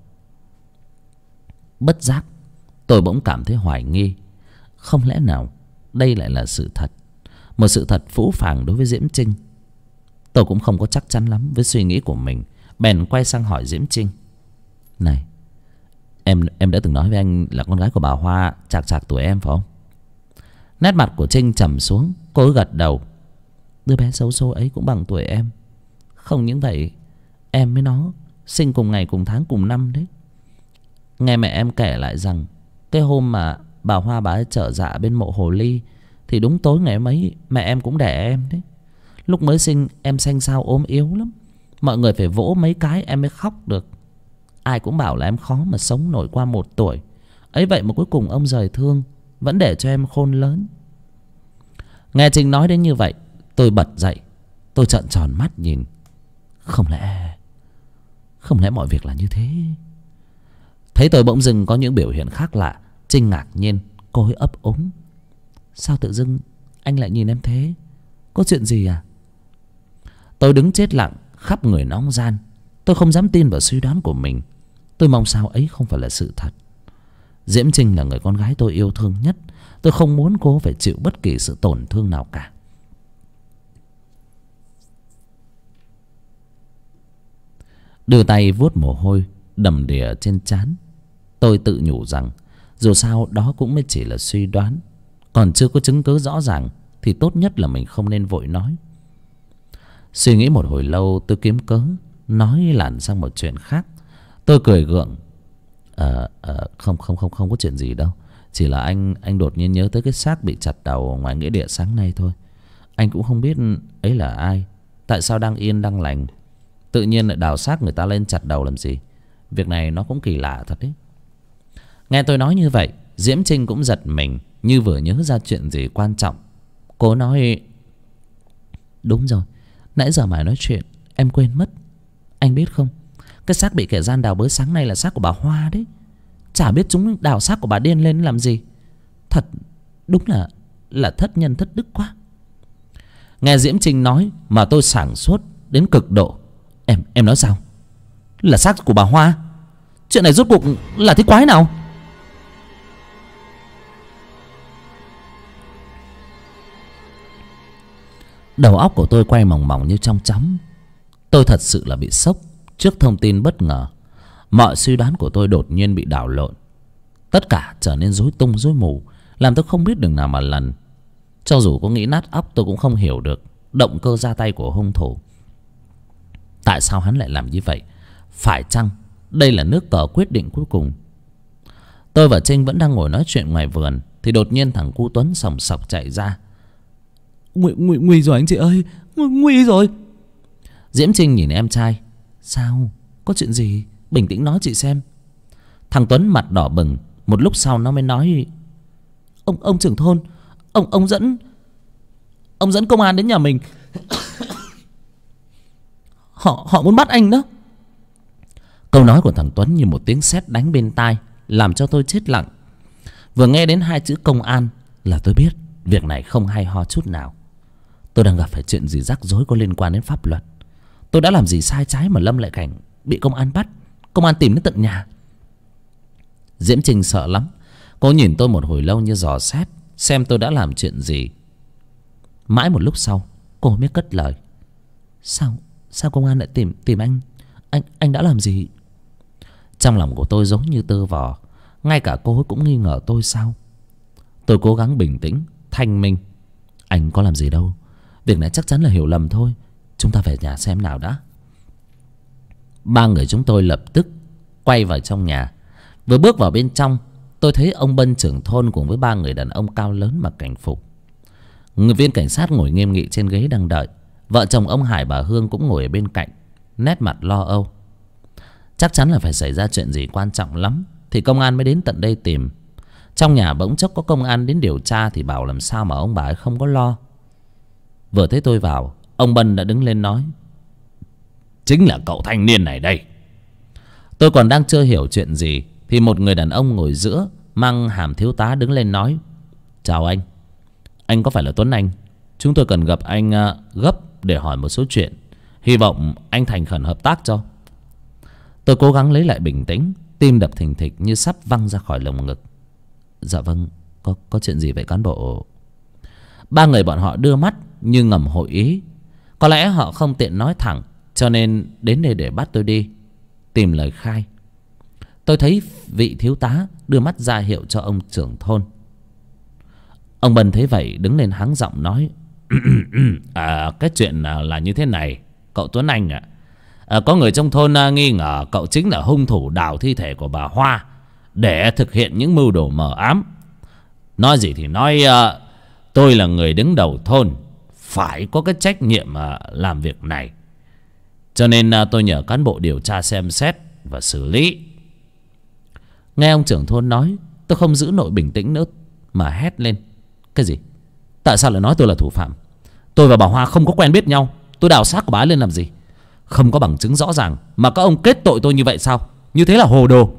Bất giác tôi bỗng cảm thấy hoài nghi. Không lẽ nào đây lại là sự thật, một sự thật phũ phàng đối với Diễm Trinh? Tôi cũng không có chắc chắn lắm với suy nghĩ của mình, bèn quay sang hỏi Diễm Trinh. Này, em đã từng nói với anh là con gái của bà Hoa chạc tuổi em phải không? Nét mặt của Trinh trầm xuống, cô ấy gật đầu. Đứa bé xấu xố ấy cũng bằng tuổi em. Không những vậy, em với nó sinh cùng ngày cùng tháng cùng năm đấy. Nghe mẹ em kể lại rằng cái hôm mà bà Hoa bà ấy trở dạ bên mộ Hồ Ly thì đúng tối ngày mấy mẹ em cũng đẻ em đấy. Lúc mới sinh em xanh xao ốm yếu lắm, mọi người phải vỗ mấy cái em mới khóc được. Ai cũng bảo là em khó mà sống nổi qua 1 tuổi. Ấy vậy mà cuối cùng ông rời thương, vẫn để cho em khôn lớn. Nghe Trinh nói đến như vậy, tôi bật dậy. Tôi trợn tròn mắt nhìn. Không lẽ mọi việc là như thế? Thấy tôi bỗng dưng có những biểu hiện khác lạ, Trinh ngạc nhiên, cô ấy ấp úng. Sao tự dưng anh lại nhìn em thế? Có chuyện gì à? Tôi đứng chết lặng, khắp người nóng ran. Tôi không dám tin vào suy đoán của mình. Tôi mong sao ấy không phải là sự thật. Diễm Trinh là người con gái tôi yêu thương nhất. Tôi không muốn cô phải chịu bất kỳ sự tổn thương nào cả. Đưa tay vuốt mồ hôi đầm đìa trên trán, tôi tự nhủ rằng dù sao đó cũng mới chỉ là suy đoán, còn chưa có chứng cứ rõ ràng thì tốt nhất là mình không nên vội nói. Suy nghĩ một hồi lâu, tôi kiếm cớ nói lản sang một chuyện khác. Tôi cười gượng. Không có chuyện gì đâu. Chỉ là anh đột nhiên nhớ tới cái xác bị chặt đầu ngoài nghĩa địa sáng nay thôi. Anh cũng không biết ấy là ai. Tại sao đang yên đang lành tự nhiên lại đào xác người ta lên chặt đầu làm gì? Việc này nó cũng kỳ lạ thật đấy. Nghe tôi nói như vậy, Diễm Trinh cũng giật mình, như vừa nhớ ra chuyện gì quan trọng. Cô nói: đúng rồi, nãy giờ mày nói chuyện em quên mất. Anh biết không, cái xác bị kẻ gian đào bới sáng nay là xác của bà Hoa đấy. Chả biết chúng đào xác của bà điên lên làm gì. Thật đúng là thất nhân thất đức quá. Nghe Diễm Trinh nói mà tôi sảng sốt đến cực độ. Em nói sao? Là xác của bà Hoa? Chuyện này rốt cuộc là thế quái nào? Đầu óc của tôi quay mòng mòng như trong chóng. Tôi thật sự là bị sốc trước thông tin bất ngờ. Mọi suy đoán của tôi đột nhiên bị đảo lộn. Tất cả trở nên rối tung rối mù, làm tôi không biết đường nào mà lần. Cho dù có nghĩ nát óc, tôi cũng không hiểu được động cơ ra tay của hung thủ. Tại sao hắn lại làm như vậy? Phải chăng đây là nước cờ quyết định cuối cùng? Tôi và Trinh vẫn đang ngồi nói chuyện ngoài vườn thì đột nhiên thằng cu Tuấn sòng sọc chạy ra. Nguy rồi anh chị ơi, nguy rồi. Diễm Trinh nhìn em trai. Sao? Có chuyện gì? Bình tĩnh nói chị xem. Thằng Tuấn mặt đỏ bừng. Một lúc sau nó mới nói: Ông trưởng thôn, ông dẫn công an đến nhà mình. Họ muốn bắt anh đó. Câu nói của thằng Tuấn như một tiếng sét đánh bên tai, làm cho tôi chết lặng. Vừa nghe đến hai chữ công an là tôi biết việc này không hay ho chút nào. Tôi đang gặp phải chuyện gì rắc rối có liên quan đến pháp luật. Tôi đã làm gì sai trái mà Lâm lại cảnh bị công an bắt, công an tìm đến tận nhà? Diễm Trinh sợ lắm. Cô nhìn tôi một hồi lâu như dò xét xem tôi đã làm chuyện gì. Mãi một lúc sau cô mới cất lời: Sao công an lại tìm anh? Anh đã làm gì? Trong lòng của tôi giống như tơ vò. Ngay cả cô ấy cũng nghi ngờ tôi sao? Tôi cố gắng bình tĩnh, thanh minh. Anh có làm gì đâu. Việc này chắc chắn là hiểu lầm thôi. Chúng ta về nhà xem nào đã. Ba người chúng tôi lập tức quay vào trong nhà. Vừa bước vào bên trong, tôi thấy ông Bân trưởng thôn cùng với ba người đàn ông cao lớn mặc cảnh phục. Người viên cảnh sát ngồi nghiêm nghị trên ghế đang đợi. Vợ chồng ông Hải bà Hương cũng ngồi ở bên cạnh, nét mặt lo âu. Chắc chắn là phải xảy ra chuyện gì quan trọng lắm thì công an mới đến tận đây tìm. Trong nhà bỗng chốc có công an đến điều tra thì bảo làm sao mà ông bà ấy không có lo. Vừa thấy tôi vào, ông Bân đã đứng lên nói: Chính là cậu thanh niên này đây. Tôi còn đang chưa hiểu chuyện gì thì một người đàn ông ngồi giữa, mang hàm thiếu tá, đứng lên nói: Chào anh. Anh có phải là Tuấn Anh? Chúng tôi cần gặp anh gấp để hỏi một số chuyện. Hy vọng anh thành khẩn hợp tác cho. Tôi cố gắng lấy lại bình tĩnh, tim đập thình thịch như sắp văng ra khỏi lồng ngực. Dạ vâng, có chuyện gì vậy cán bộ? Ba người bọn họ đưa mắt như ngầm hội ý. Có lẽ họ không tiện nói thẳng, cho nên đến đây để bắt tôi đi tìm lời khai. Tôi thấy vị thiếu tá đưa mắt ra hiệu cho ông trưởng thôn. Ông Bân thấy vậy đứng lên hắng giọng nói: Cái chuyện là như thế này cậu Tuấn Anh ạ. Có người trong thôn nghi ngờ cậu chính là hung thủ đào thi thể của bà Hoa để thực hiện những mưu đồ mờ ám. Nói gì thì nói, tôi là người đứng đầu thôn, phải có cái trách nhiệm làm việc này. Cho nên tôi nhờ cán bộ điều tra xem xét và xử lý. Nghe ông trưởng thôn nói, tôi không giữ nổi bình tĩnh nữa mà hét lên: Cái gì? Tại sao lại nói tôi là thủ phạm? Tôi và bà Hoa không có quen biết nhau. Tôi đào xác của bà ấy lên làm gì? Không có bằng chứng rõ ràng mà các ông kết tội tôi như vậy sao? Như thế là hồ đồ.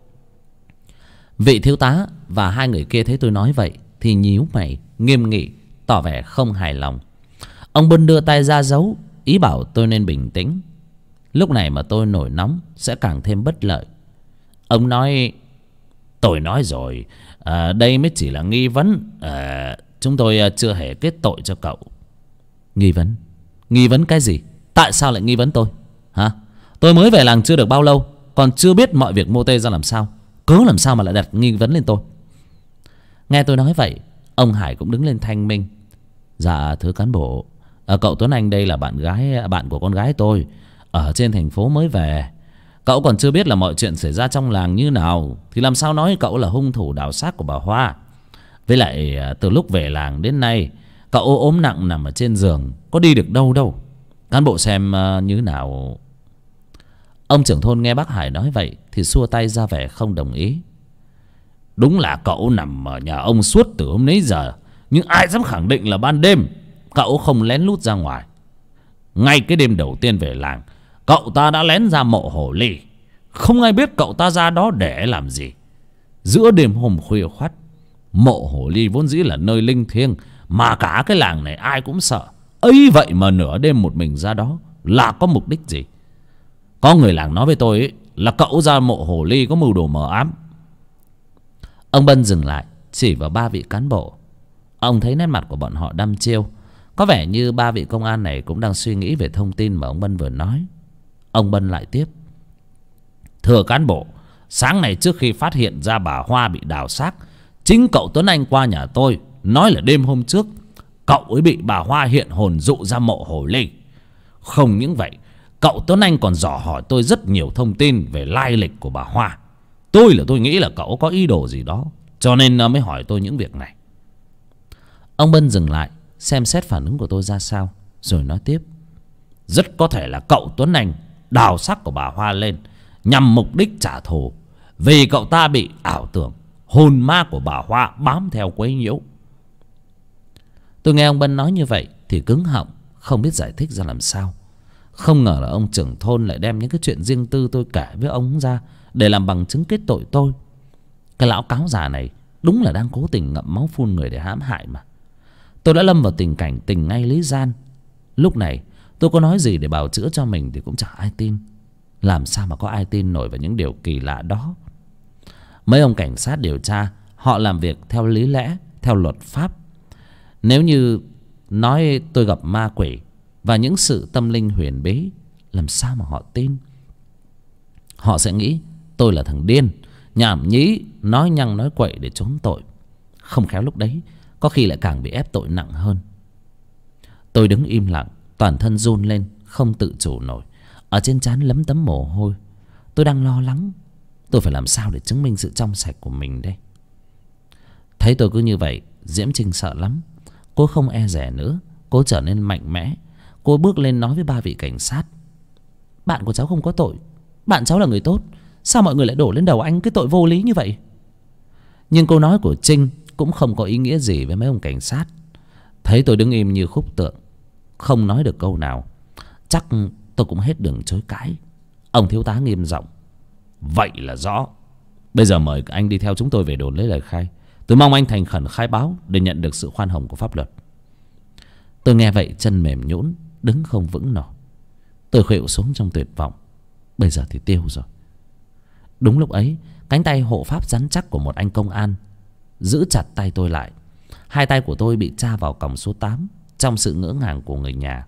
Vị thiếu tá và hai người kia thấy tôi nói vậy thì nhíu mày nghiêm nghị, tỏ vẻ không hài lòng. Ông Bân đưa tay ra dấu ý bảo tôi nên bình tĩnh. Lúc này mà tôi nổi nóng sẽ càng thêm bất lợi. Ông nói: Tôi nói rồi, đây mới chỉ là nghi vấn. Chúng tôi chưa hề kết tội cho cậu. Nghi vấn? Nghi vấn cái gì? Tại sao lại nghi vấn tôi? Hả? Tôi mới về làng chưa được bao lâu, còn chưa biết mọi việc mô tê ra làm sao. Cớ làm sao mà lại đặt nghi vấn lên tôi? Nghe tôi nói vậy, ông Hải cũng đứng lên thanh minh. Dạ thưa cán bộ, Cậu Tuấn Anh đây là bạn của con gái tôi, ở trên thành phố mới về. Cậu còn chưa biết là mọi chuyện xảy ra trong làng như nào, thì làm sao nói cậu là hung thủ đào xác của bà Hoa. Với lại từ lúc về làng đến nay, cậu ốm nặng nằm ở trên giường, có đi được đâu đâu. Cán bộ xem như nào. Ông trưởng thôn nghe bác Hải nói vậy thì xua tay ra vẻ không đồng ý. Đúng là cậu nằm ở nhà ông suốt từ hôm nấy giờ, nhưng ai dám khẳng định là ban đêm cậu không lén lút ra ngoài. Ngay cái đêm đầu tiên về làng, cậu ta đã lén ra mộ hồ ly. Không ai biết cậu ta ra đó để làm gì. Giữa đêm hôm khuya khoắt, mộ hồ ly vốn dĩ là nơi linh thiêng, mà cả cái làng này ai cũng sợ. Ấy vậy mà nửa đêm một mình ra đó là có mục đích gì? Có người làng nói với tôi ấy, là cậu ra mộ hồ ly có mưu đồ mờ ám. Ông Bân dừng lại, chỉ vào 3 vị cán bộ. Ông thấy nét mặt của bọn họ đăm chiêu. Có vẻ như 3 vị công an này cũng đang suy nghĩ về thông tin mà ông Bân vừa nói. Ông Bân lại tiếp. Thưa cán bộ, sáng nay trước khi phát hiện ra bà Hoa bị đào xác, chính cậu Tuấn Anh qua nhà tôi nói là đêm hôm trước cậu ấy bị bà Hoa hiện hồn dụ ra mộ hồ ly. Không những vậy, cậu Tuấn Anh còn dò hỏi tôi rất nhiều thông tin về lai lịch của bà Hoa. Tôi nghĩ là cậu có ý đồ gì đó, cho nên mới hỏi tôi những việc này. Ông Bân dừng lại, xem xét phản ứng của tôi ra sao, rồi nói tiếp. Rất có thể là cậu Tuấn Anh đào xác của bà Hoa lên nhằm mục đích trả thù, vì cậu ta bị ảo tưởng hồn ma của bà Hoa bám theo quấy nhiễu. Tôi nghe ông Bân nói như vậy thì cứng họng, không biết giải thích ra làm sao. Không ngờ là ông trưởng thôn lại đem những cái chuyện riêng tư tôi kể với ông ra để làm bằng chứng kết tội tôi. Cái lão cáo già này đúng là đang cố tình ngậm máu phun người để hãm hại mà. Tôi đã lâm vào tình cảnh tình ngay lý gian. Lúc này tôi có nói gì để bào chữa cho mình thì cũng chẳng ai tin. Làm sao mà có ai tin nổi vào những điều kỳ lạ đó. Mấy ông cảnh sát điều tra, họ làm việc theo lý lẽ, theo luật pháp. Nếu như nói tôi gặp ma quỷ và những sự tâm linh huyền bí, làm sao mà họ tin? Họ sẽ nghĩ tôi là thằng điên, nhảm nhí, nói nhăng nói quậy để trốn tội. Không khéo lúc đấy có khi lại càng bị ép tội nặng hơn. Tôi đứng im lặng, toàn thân run lên, không tự chủ nổi. Ở trên trán lấm tấm mồ hôi. Tôi đang lo lắng, tôi phải làm sao để chứng minh sự trong sạch của mình đây. Thấy tôi cứ như vậy, Diễm Trinh sợ lắm. Cô không e dè nữa, cô trở nên mạnh mẽ. Cô bước lên nói với 3 vị cảnh sát. Bạn của cháu không có tội, bạn cháu là người tốt. Sao mọi người lại đổ lên đầu anh cái tội vô lý như vậy? Nhưng câu nói của Trinh cũng không có ý nghĩa gì với mấy ông cảnh sát. Thấy tôi đứng im như khúc tượng, không nói được câu nào, chắc tôi cũng hết đường chối cãi. Ông thiếu tá nghiêm giọng. Vậy là rõ. Bây giờ mời anh đi theo chúng tôi về đồn lấy lời khai. Tôi mong anh thành khẩn khai báo để nhận được sự khoan hồng của pháp luật. Tôi nghe vậy chân mềm nhũn, đứng không vững nổi. Tôi khuỵu xuống trong tuyệt vọng. Bây giờ thì tiêu rồi. Đúng lúc ấy, cánh tay hộ pháp rắn chắc của một anh công an giữ chặt tay tôi lại. Hai tay của tôi bị tra vào còng số 8 trong sự ngỡ ngàng của người nhà.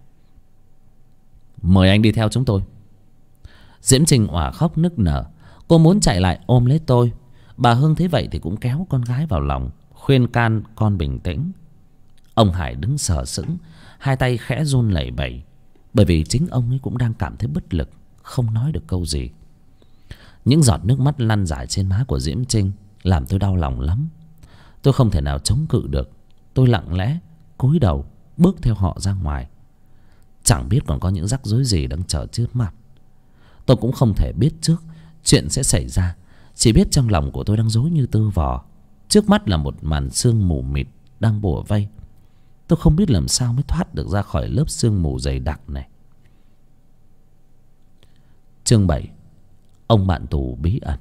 Mời anh đi theo chúng tôi. Diễm Trinh òa khóc nức nở. Cô muốn chạy lại ôm lấy tôi. Bà Hương thấy vậy thì cũng kéo con gái vào lòng, khuyên can con bình tĩnh. Ông Hải đứng sờ sững, hai tay khẽ run lẩy bẩy, bởi vì chính ông ấy cũng đang cảm thấy bất lực, không nói được câu gì. Những giọt nước mắt lăn rải trên má của Diễm Trinh làm tôi đau lòng lắm. Tôi không thể nào chống cự được. Tôi lặng lẽ cúi đầu bước theo họ ra ngoài. Chẳng biết còn có những rắc rối gì đang chờ trước mặt. Tôi cũng không thể biết trước chuyện sẽ xảy ra. Chỉ biết trong lòng của tôi đang rối như tơ vò. Trước mắt là một màn sương mù mịt đang bủa vây. Tôi không biết làm sao mới thoát được ra khỏi lớp sương mù dày đặc này. Chương 7. Ông bạn tù bí ẩn.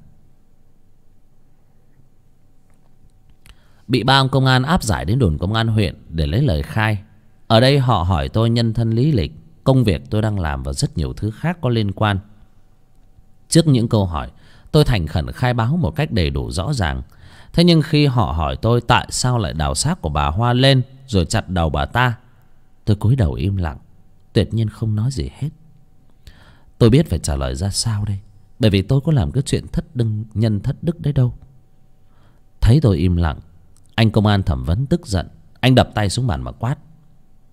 Bị 3 ông công an áp giải đến đồn công an huyện để lấy lời khai. Ở đây họ hỏi tôi nhân thân lý lịch, công việc tôi đang làm và rất nhiều thứ khác có liên quan. Trước những câu hỏi, tôi thành khẩn khai báo một cách đầy đủ rõ ràng. Thế nhưng khi họ hỏi tôi tại sao lại đào xác của bà Hoa lên rồi chặt đầu bà ta, tôi cúi đầu im lặng, tuyệt nhiên không nói gì hết. Tôi biết phải trả lời ra sao đây, bởi vì tôi có làm cái chuyện nhân thất đức đấy đâu. Thấy tôi im lặng, anh công an thẩm vấn tức giận. Anh đập tay xuống bàn mà quát.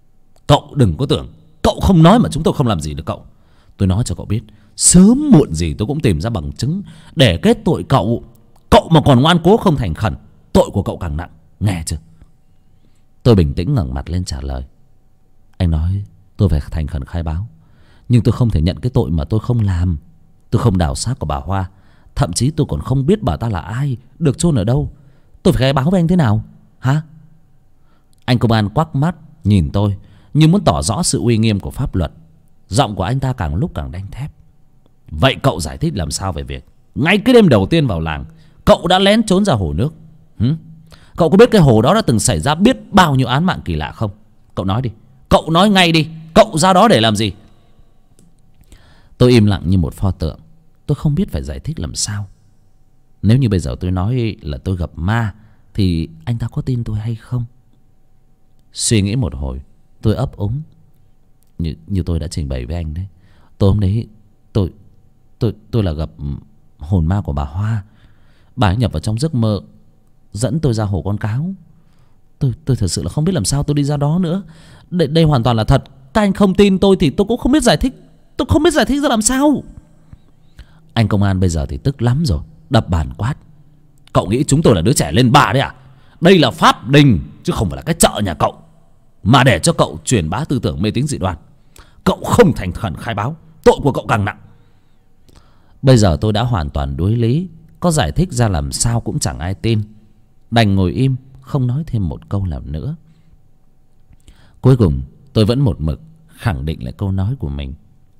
Cậu đừng có tưởng cậu không nói mà chúng tôi không làm gì được cậu. Tôi nói cho cậu biết, sớm muộn gì tôi cũng tìm ra bằng chứng để kết tội cậu. Cậu mà còn ngoan cố không thành khẩn, tội của cậu càng nặng, nghe chưa? Tôi bình tĩnh ngẩng mặt lên trả lời. Anh nói tôi phải thành khẩn khai báo, nhưng tôi không thể nhận cái tội mà tôi không làm. Tôi không đào xác của bà Hoa, thậm chí tôi còn không biết bà ta là ai, được chôn ở đâu. Tôi phải khai báo với anh thế nào hả? Anh công an quắc mắt nhìn tôi như muốn tỏ rõ sự uy nghiêm của pháp luật. Giọng của anh ta càng lúc càng đanh thép. Vậy cậu giải thích làm sao về việc ngay cái đêm đầu tiên vào làng cậu đã lén trốn ra hồ nước? Cậu có biết cái hồ đó đã từng xảy ra biết bao nhiêu án mạng kỳ lạ không? Cậu nói đi, cậu nói ngay đi, cậu ra đó để làm gì? Tôi im lặng như một pho tượng. Tôi không biết phải giải thích làm sao. Nếu như bây giờ tôi nói là tôi gặp ma thì anh ta có tin tôi hay không? Suy nghĩ một hồi, tôi ấp úng. Như tôi đã trình bày với anh đấy, tối hôm đấy tôi là gặp hồn ma của bà Hoa. Bà ấy nhập vào trong giấc mơ, dẫn tôi ra hồ Con Cáo. Tôi thật sự là không biết làm sao tôi đi ra đó nữa. Đây hoàn toàn là thật. Các anh không tin tôi thì tôi cũng không biết giải thích. Tôi không biết giải thích ra làm sao. Anh công an bây giờ thì tức lắm rồi, đập bàn quát. Cậu nghĩ chúng tôi là đứa trẻ lên bà đấy à? Đây là pháp đình chứ không phải là cái chợ nhà cậu, mà để cho cậu truyền bá tư tưởng mê tín dị đoan. Cậu không thành khẩn khai báo, tội của cậu càng nặng. Bây giờ tôi đã hoàn toàn đuối lý, có giải thích ra làm sao cũng chẳng ai tin. Đành ngồi im, không nói thêm một câu nào nữa. Cuối cùng tôi vẫn một mực khẳng định lại câu nói của mình.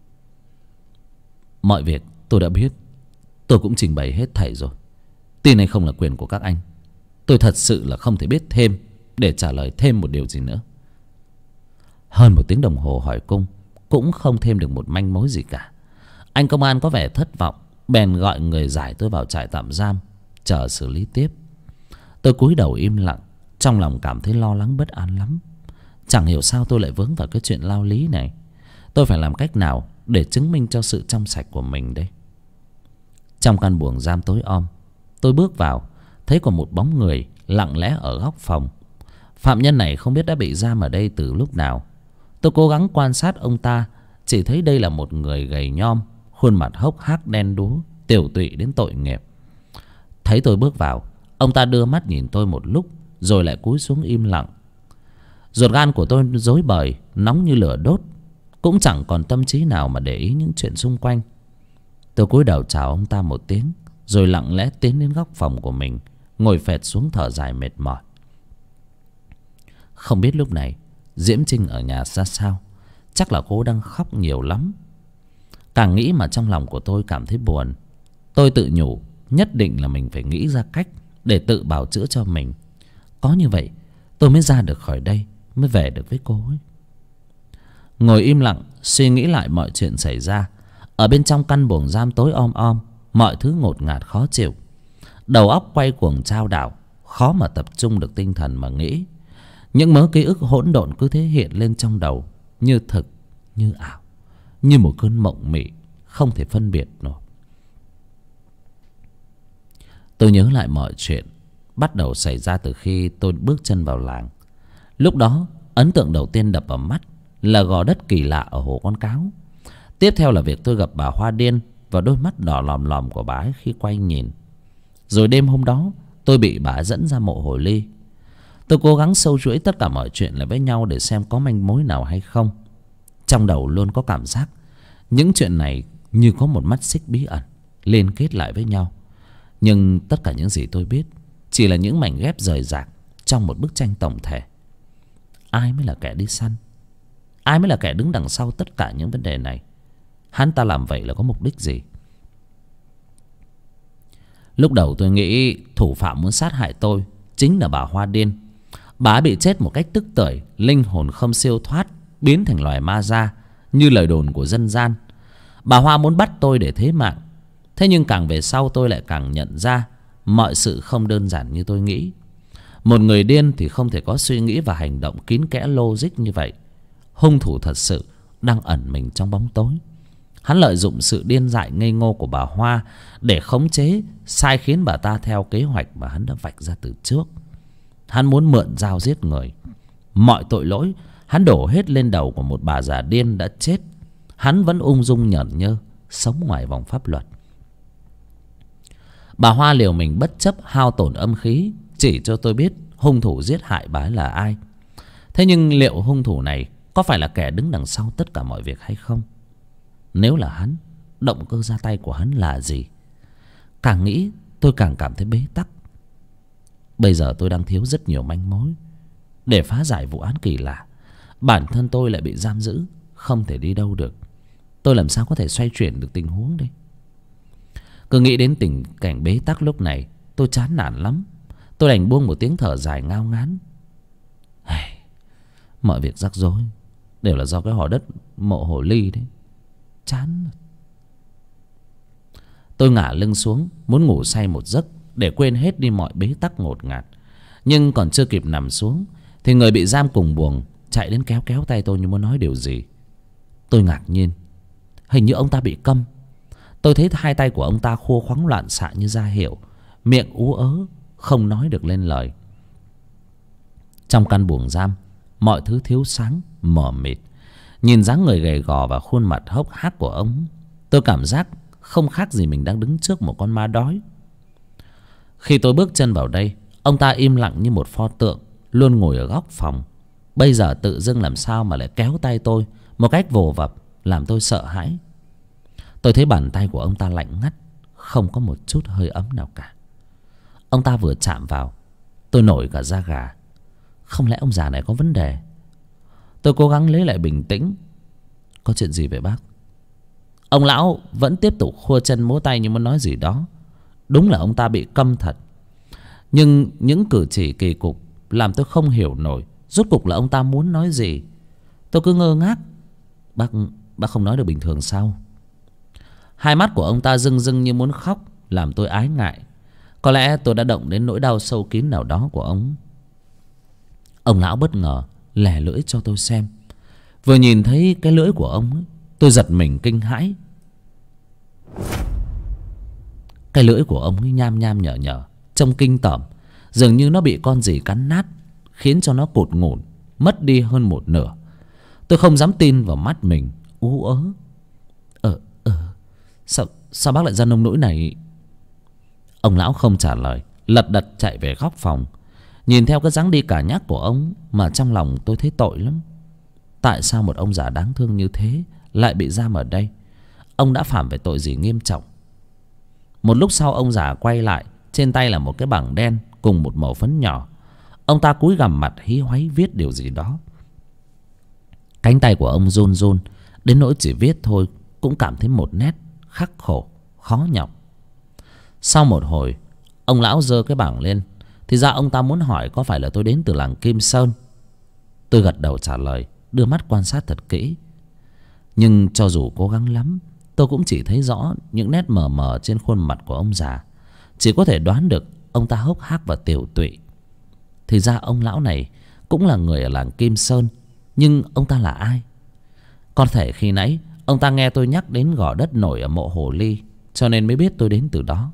Mọi việc tôi đã biết, tôi cũng trình bày hết thảy rồi. Tin hay không là quyền của các anh. Tôi thật sự là không thể biết thêm để trả lời thêm một điều gì nữa. Hơn một tiếng đồng hồ hỏi cung cũng không thêm được một manh mối gì cả. Anh công an có vẻ thất vọng, bèn gọi người giải tôi vào trại tạm giam chờ xử lý tiếp. Tôi cúi đầu im lặng, trong lòng cảm thấy lo lắng bất an lắm. Chẳng hiểu sao tôi lại vướng vào cái chuyện lao lý này. Tôi phải làm cách nào để chứng minh cho sự trong sạch của mình đây? Trong căn buồng giam tối om, tôi bước vào, thấy có một bóng người lặng lẽ ở góc phòng. Phạm nhân này không biết đã bị giam ở đây từ lúc nào. Tôi cố gắng quan sát ông ta, chỉ thấy đây là một người gầy nhom, khuôn mặt hốc hác đen đúa, tiểu tụy đến tội nghiệp. Thấy tôi bước vào, ông ta đưa mắt nhìn tôi một lúc rồi lại cúi xuống im lặng. Ruột gan của tôi rối bời, nóng như lửa đốt, cũng chẳng còn tâm trí nào mà để ý những chuyện xung quanh. Tôi cúi đầu chào ông ta một tiếng, rồi lặng lẽ tiến đến góc phòng của mình, ngồi phệt xuống thở dài mệt mỏi. Không biết lúc này Diễm Trinh ở nhà ra sao. Chắc là cô đang khóc nhiều lắm. Càng nghĩ mà trong lòng của tôi cảm thấy buồn. Tôi tự nhủ nhất định là mình phải nghĩ ra cách để tự bào chữa cho mình. Có như vậy tôi mới ra được khỏi đây, mới về được với cô ấy. Ngồi im lặng suy nghĩ lại mọi chuyện xảy ra. Ở bên trong căn buồng giam tối om om, mọi thứ ngột ngạt khó chịu. Đầu óc quay cuồng chao đảo, khó mà tập trung được tinh thần mà nghĩ. Những mớ ký ức hỗn độn cứ thế hiện lên trong đầu, như thực, như ảo, như một cơn mộng mị không thể phân biệt nổi. Tôi nhớ lại mọi chuyện bắt đầu xảy ra từ khi tôi bước chân vào làng. Lúc đó ấn tượng đầu tiên đập vào mắt là gò đất kỳ lạ ở hồ Con Cáo. Tiếp theo là việc tôi gặp bà Hoa Điên và đôi mắt đỏ lòm lòm của bà ấy khi quay nhìn. Rồi đêm hôm đó tôi bị bà ấy dẫn ra mộ Hồ Ly. Tôi cố gắng sâu chuỗi tất cả mọi chuyện lại với nhau để xem có manh mối nào hay không. Trong đầu luôn có cảm giác những chuyện này như có một mắt xích bí ẩn liên kết lại với nhau. Nhưng tất cả những gì tôi biết chỉ là những mảnh ghép rời rạc trong một bức tranh tổng thể. Ai mới là kẻ đi săn? Ai mới là kẻ đứng đằng sau tất cả những vấn đề này? Hắn ta làm vậy là có mục đích gì? Lúc đầu tôi nghĩ thủ phạm muốn sát hại tôi chính là bà Hoa Điên. Bà ấy bị chết một cách tức tưởi, linh hồn không siêu thoát, biến thành loài ma da như lời đồn của dân gian. Bà Hoa muốn bắt tôi để thế mạng. Thế nhưng càng về sau tôi lại càng nhận ra mọi sự không đơn giản như tôi nghĩ. Một người điên thì không thể có suy nghĩ và hành động kín kẽ logic như vậy. Hung thủ thật sự đang ẩn mình trong bóng tối. Hắn lợi dụng sự điên dại ngây ngô của bà Hoa để khống chế, sai khiến bà ta theo kế hoạch mà hắn đã vạch ra từ trước. Hắn muốn mượn dao giết người. Mọi tội lỗi Hắn đổ hết lên đầu của một bà già điên đã chết. Hắn vẫn ung dung nhởn nhơ sống ngoài vòng pháp luật. Bà Hoa liều mình bất chấp hao tổn âm khí chỉ cho tôi biết hung thủ giết hại bà ấy là ai. Thế nhưng liệu hung thủ này có phải là kẻ đứng đằng sau tất cả mọi việc hay không? Nếu là hắn, động cơ ra tay của hắn là gì? Càng nghĩ tôi càng cảm thấy bế tắc. Bây giờ tôi đang thiếu rất nhiều manh mối để phá giải vụ án kỳ lạ. Bản thân tôi lại bị giam giữ, không thể đi đâu được. Tôi làm sao có thể xoay chuyển được tình huống đây? Cứ nghĩ đến tình cảnh bế tắc lúc này, tôi chán nản lắm. Tôi đành buông một tiếng thở dài ngao ngán. Mọi việc rắc rối đều là do cái hò đất mộ hồ ly đấy. Chán. Tôi ngả lưng xuống, muốn ngủ say một giấc để quên hết đi mọi bế tắc ngột ngạt. Nhưng còn chưa kịp nằm xuống thì người bị giam cùng buồng chạy đến kéo kéo tay tôi như muốn nói điều gì. Tôi ngạc nhiên. Hình như ông ta bị câm. Tôi thấy hai tay của ông ta khô khoắng loạn xạ như ra hiệu, miệng ú ớ không nói được lên lời. Trong căn buồng giam, mọi thứ thiếu sáng mờ mịt. Nhìn dáng người gầy gò và khuôn mặt hốc hác của ông, tôi cảm giác không khác gì mình đang đứng trước một con ma đói. Khi tôi bước chân vào đây, ông ta im lặng như một pho tượng, luôn ngồi ở góc phòng. Bây giờ tự dưng làm sao mà lại kéo tay tôi một cách vồ vập, làm tôi sợ hãi. Tôi thấy bàn tay của ông ta lạnh ngắt, không có một chút hơi ấm nào cả. Ông ta vừa chạm vào, tôi nổi cả da gà. Không lẽ ông già này có vấn đề? Tôi cố gắng lấy lại bình tĩnh. Có chuyện gì vậy bác? Ông lão vẫn tiếp tục khua chân múa tay như muốn nói gì đó. Đúng là ông ta bị câm thật. Nhưng những cử chỉ kỳ cục làm tôi không hiểu nổi rốt cục là ông ta muốn nói gì. Tôi cứ ngơ ngác. Bác không nói được bình thường sao? Hai mắt của ông ta rưng rưng như muốn khóc, làm tôi ái ngại. Có lẽ tôi đã động đến nỗi đau sâu kín nào đó của ông. Ông lão bất ngờ lè lưỡi cho tôi xem. Vừa nhìn thấy cái lưỡi của ông ấy, tôi giật mình kinh hãi. Cái lưỡi của ông ấy nham nham nhở nhở, trông kinh tởm, dường như nó bị con gì cắn nát, khiến cho nó cụt ngủn, mất đi hơn một nửa. Tôi không dám tin vào mắt mình, ú ớ. Sao bác lại ra nông nỗi này? Ông lão không trả lời, lật đật chạy về góc phòng. Nhìn theo cái dáng đi cả nhắc của ông mà trong lòng tôi thấy tội lắm. Tại sao một ông già đáng thương như thế lại bị giam ở đây? Ông đã phạm về tội gì nghiêm trọng? Một lúc sau ông già quay lại, trên tay là một cái bảng đen cùng một mẩu phấn nhỏ. Ông ta cúi gằm mặt hí hoáy viết điều gì đó. Cánh tay của ông run run đến nỗi chỉ viết thôi cũng cảm thấy một nét khắc khổ, khó nhọc. Sau một hồi, ông lão giơ cái bảng lên. Thì ra ông ta muốn hỏi có phải là tôi đến từ làng Kim Sơn. Tôi gật đầu trả lời, đưa mắt quan sát thật kỹ. Nhưng cho dù cố gắng lắm, tôi cũng chỉ thấy rõ những nét mờ mờ trên khuôn mặt của ông già. Chỉ có thể đoán được ông ta hốc hác và tiều tụy. Thì ra ông lão này cũng là người ở làng Kim Sơn. Nhưng ông ta là ai? Có thể khi nãy ông ta nghe tôi nhắc đến gò đất nổi ở mộ hồ ly, cho nên mới biết tôi đến từ đó.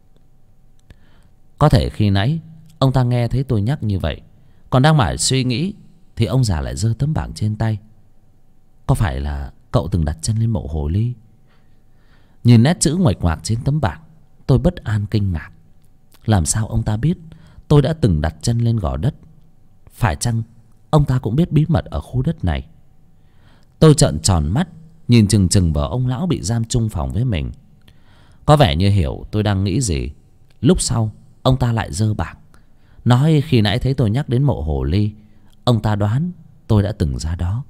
Có thể khi nãy ông ta nghe thấy tôi nhắc như vậy, còn đang mải suy nghĩ thì ông già lại giơ tấm bảng trên tay. Có phải là cậu từng đặt chân lên mộ hồ ly? Nhìn nét chữ nguệch ngoạc trên tấm bảng, tôi bất an kinh ngạc. Làm sao ông ta biết tôi đã từng đặt chân lên gò đất? Phải chăng ông ta cũng biết bí mật ở khu đất này? Tôi trợn tròn mắt, nhìn chừng chừng vào ông lão bị giam chung phòng với mình. Có vẻ như hiểu tôi đang nghĩ gì. Lúc sau ông ta lại giơ bảng, nói khi nãy thấy tôi nhắc đến mộ hồ ly, ông ta đoán tôi đã từng ra đó.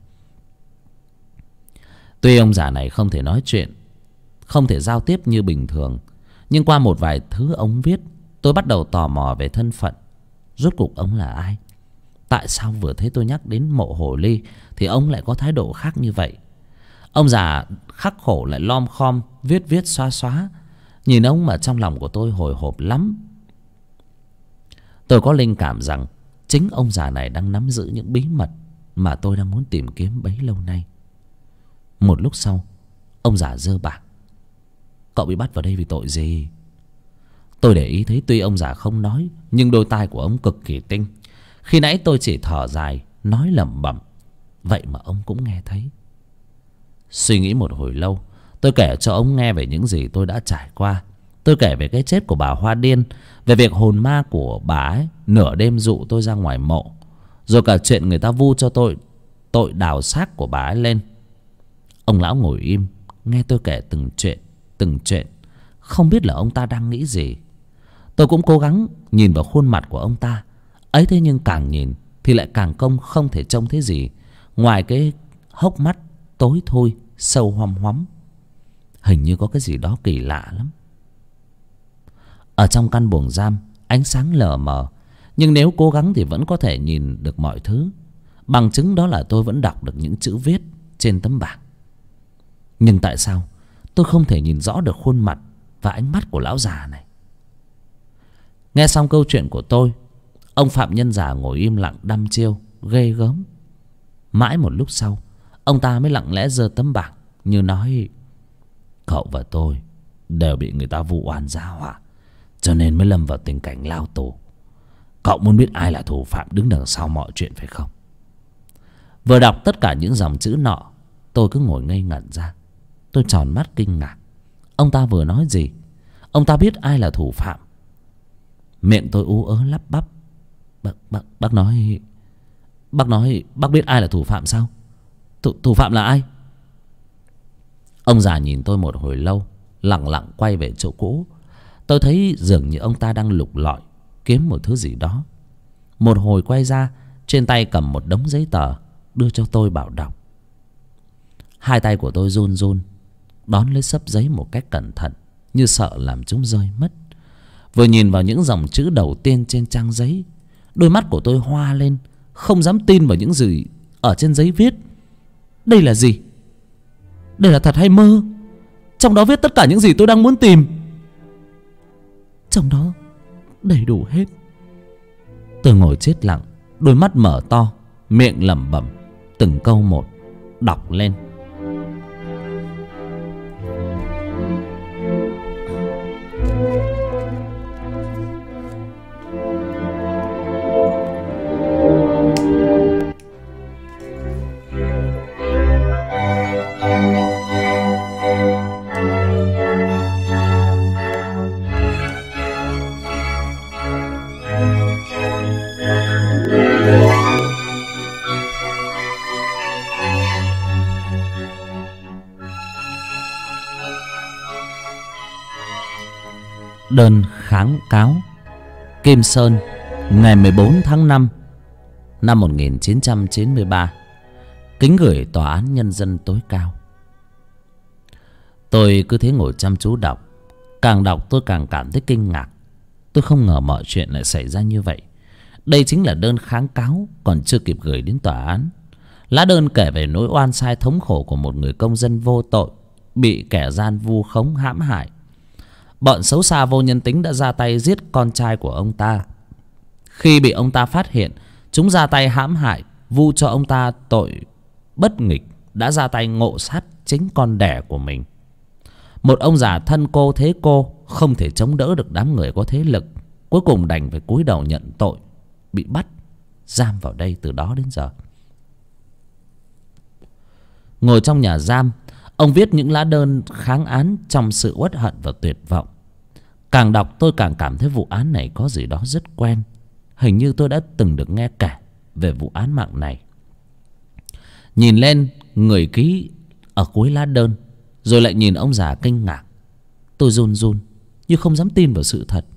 Tuy ông già này không thể nói chuyện, không thể giao tiếp như bình thường, nhưng qua một vài thứ ông viết, tôi bắt đầu tò mò về thân phận. Rốt cuộc ông là ai? Tại sao vừa thấy tôi nhắc đến mộ hồ ly thì ông lại có thái độ khác như vậy? Ông già khắc khổ lại lom khom viết xóa xóa. Nhìn ông mà trong lòng của tôi hồi hộp lắm. Tôi có linh cảm rằng chính ông già này đang nắm giữ những bí mật mà tôi đang muốn tìm kiếm bấy lâu nay. Một lúc sau, ông già giơ bảng. Cậu bị bắt vào đây vì tội gì? Tôi để ý thấy tuy ông già không nói, nhưng đôi tai của ông cực kỳ tinh. Khi nãy tôi chỉ thở dài, nói lẩm bẩm. vậy mà ông cũng nghe thấy. Suy nghĩ một hồi lâu, tôi kể cho ông nghe về những gì tôi đã trải qua. Tôi kể về cái chết của bà Hoa Điên, về việc hồn ma của bà ấy nửa đêm dụ tôi ra ngoài mộ, rồi cả chuyện người ta vu cho tôi tội đào xác của bà ấy lên. Ông lão ngồi im nghe tôi kể từng chuyện, không biết là ông ta đang nghĩ gì. Tôi cũng cố gắng nhìn vào khuôn mặt của ông ta ấy, thế nhưng càng nhìn thì lại càng không thể trông thấy gì ngoài cái hốc mắt tối thui sâu hoăm hoắm. Hình như có cái gì đó kỳ lạ lắm. Ở trong căn buồng giam, ánh sáng lờ mờ, nhưng nếu cố gắng thì vẫn có thể nhìn được mọi thứ. Bằng chứng đó là tôi vẫn đọc được những chữ viết trên tấm bảng. Nhưng tại sao tôi không thể nhìn rõ được khuôn mặt và ánh mắt của lão già này? Nghe xong câu chuyện của tôi, ông phạm nhân già ngồi im lặng đăm chiêu ghê gớm. Mãi một lúc sau, ông ta mới lặng lẽ giơ tấm bảng như nói: cậu và tôi đều bị người ta vu oan gia họa, cho nên mới lâm vào tình cảnh lao tù. Cậu muốn biết ai là thủ phạm đứng đằng sau mọi chuyện phải không? Vừa đọc tất cả những dòng chữ nọ, tôi cứ ngồi ngây ngẩn ra. Tôi tròn mắt kinh ngạc. Ông ta vừa nói gì? Ông ta biết ai là thủ phạm? Miệng tôi ú ớ lắp bắp. Bác nói bác biết ai là thủ phạm sao? Thủ phạm là ai? Ông già nhìn tôi một hồi lâu, lặng lặng quay về chỗ cũ. Tôi thấy dường như ông ta đang lục lọi kiếm một thứ gì đó. Một hồi quay ra, trên tay cầm một đống giấy tờ, đưa cho tôi bảo đọc. Hai tay của tôi run run đón lấy xấp giấy một cách cẩn thận, như sợ làm chúng rơi mất. Vừa nhìn vào những dòng chữ đầu tiên trên trang giấy, đôi mắt của tôi hoa lên, không dám tin vào những gì ở trên giấy viết. Đây là gì? Đây là thật hay mơ? Trong đó viết tất cả những gì tôi đang muốn tìm. Trong đó đầy đủ hết. Tôi ngồi chết lặng, đôi mắt mở to, miệng lẩm bẩm từng câu một, đọc lên. Đơn kháng cáo. Kim Sơn, ngày 14 tháng 5 năm 1993. Kính gửi Tòa án Nhân dân tối cao. Tôi cứ thế ngồi chăm chú đọc. Càng đọc tôi càng cảm thấy kinh ngạc. Tôi không ngờ mọi chuyện lại xảy ra như vậy. Đây chính là đơn kháng cáo còn chưa kịp gửi đến tòa án. Lá đơn kể về nỗi oan sai thống khổ của một người công dân vô tội, bị kẻ gian vu khống hãm hại. Bọn xấu xa vô nhân tính đã ra tay giết con trai của ông ta. Khi bị ông ta phát hiện, chúng ra tay hãm hại, vu cho ông ta tội bất nghịch, đã ra tay ngộ sát chính con đẻ của mình. Một ông già thân cô thế cô, không thể chống đỡ được đám người có thế lực, cuối cùng đành phải cúi đầu nhận tội, bị bắt giam vào đây từ đó đến giờ. Ngồi trong nhà giam, ông viết những lá đơn kháng án trong sự uất hận và tuyệt vọng. Càng đọc tôi càng cảm thấy vụ án này có gì đó rất quen. Hình như tôi đã từng được nghe kể về vụ án mạng này. Nhìn lên người ký ở cuối lá đơn, rồi lại nhìn ông già kinh ngạc. Tôi run run như không dám tin vào sự thật.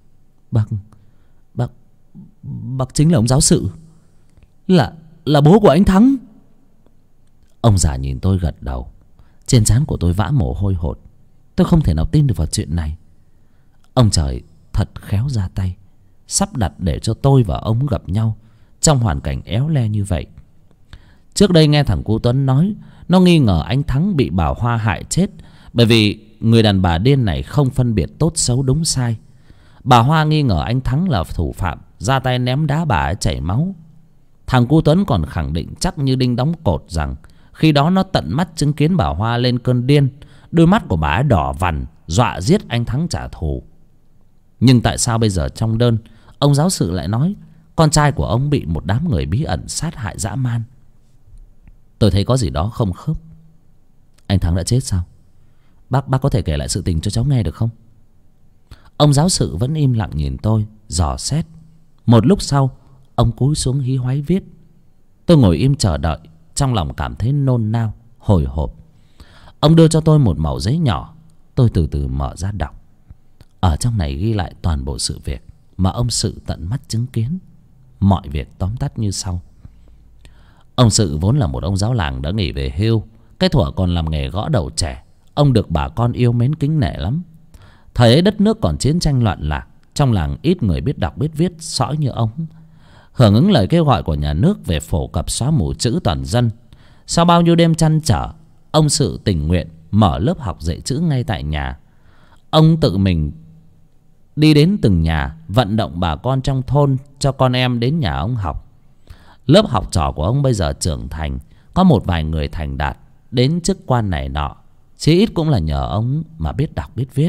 Bác chính là ông giáo sự, là bố của anh Thắng. Ông già nhìn tôi gật đầu. Trên trán của tôi vã mồ hôi hột. Tôi không thể nào tin được vào chuyện này. Ông trời thật khéo ra tay, sắp đặt để cho tôi và ông gặp nhau trong hoàn cảnh éo le như vậy. Trước đây nghe thằng cu Tuấn nói, nó nghi ngờ anh Thắng bị Bảo Hoa hại chết, bởi vì người đàn bà điên này không phân biệt tốt xấu đúng sai. Bà Hoa nghi ngờ anh Thắng là thủ phạm, ra tay ném đá bà ấy chảy máu. Thằng cu Tuấn còn khẳng định chắc như đinh đóng cột rằng khi đó nó tận mắt chứng kiến bà Hoa lên cơn điên, đôi mắt của bà ấy đỏ vằn, dọa giết anh Thắng trả thù. Nhưng tại sao bây giờ trong đơn ông giáo sự lại nói con trai của ông bị một đám người bí ẩn sát hại dã man? Tôi thấy có gì đó không khớp. Anh Thắng đã chết sao? Bác có thể kể lại sự tình cho cháu nghe được không? Ông giáo sự vẫn im lặng nhìn tôi, dò xét. Một lúc sau, ông cúi xuống hí hoáy viết. Tôi ngồi im chờ đợi, trong lòng cảm thấy nôn nao, hồi hộp. Ông đưa cho tôi một mẩu giấy nhỏ. Tôi từ từ mở ra đọc. Ở trong này ghi lại toàn bộ sự việc mà ông Sự tận mắt chứng kiến. Mọi việc tóm tắt như sau. Ông Sự vốn là một ông giáo làng đã nghỉ về hưu. Cái thuở còn làm nghề gõ đầu trẻ, ông được bà con yêu mến kính nể lắm. Thời ấy đất nước còn chiến tranh loạn lạc, trong làng ít người biết đọc biết viết sõi như ông. Hưởng ứng lời kêu gọi của nhà nước về phổ cập xóa mù chữ toàn dân, sau bao nhiêu đêm trăn trở, ông Sự tình nguyện mở lớp học dạy chữ ngay tại nhà. Ông tự mình đi đến từng nhà, vận động bà con trong thôn cho con em đến nhà ông học. Lớp học trò của ông bây giờ trưởng thành, có một vài người thành đạt, đến chức quan này nọ, chí ít cũng là nhờ ông mà biết đọc biết viết.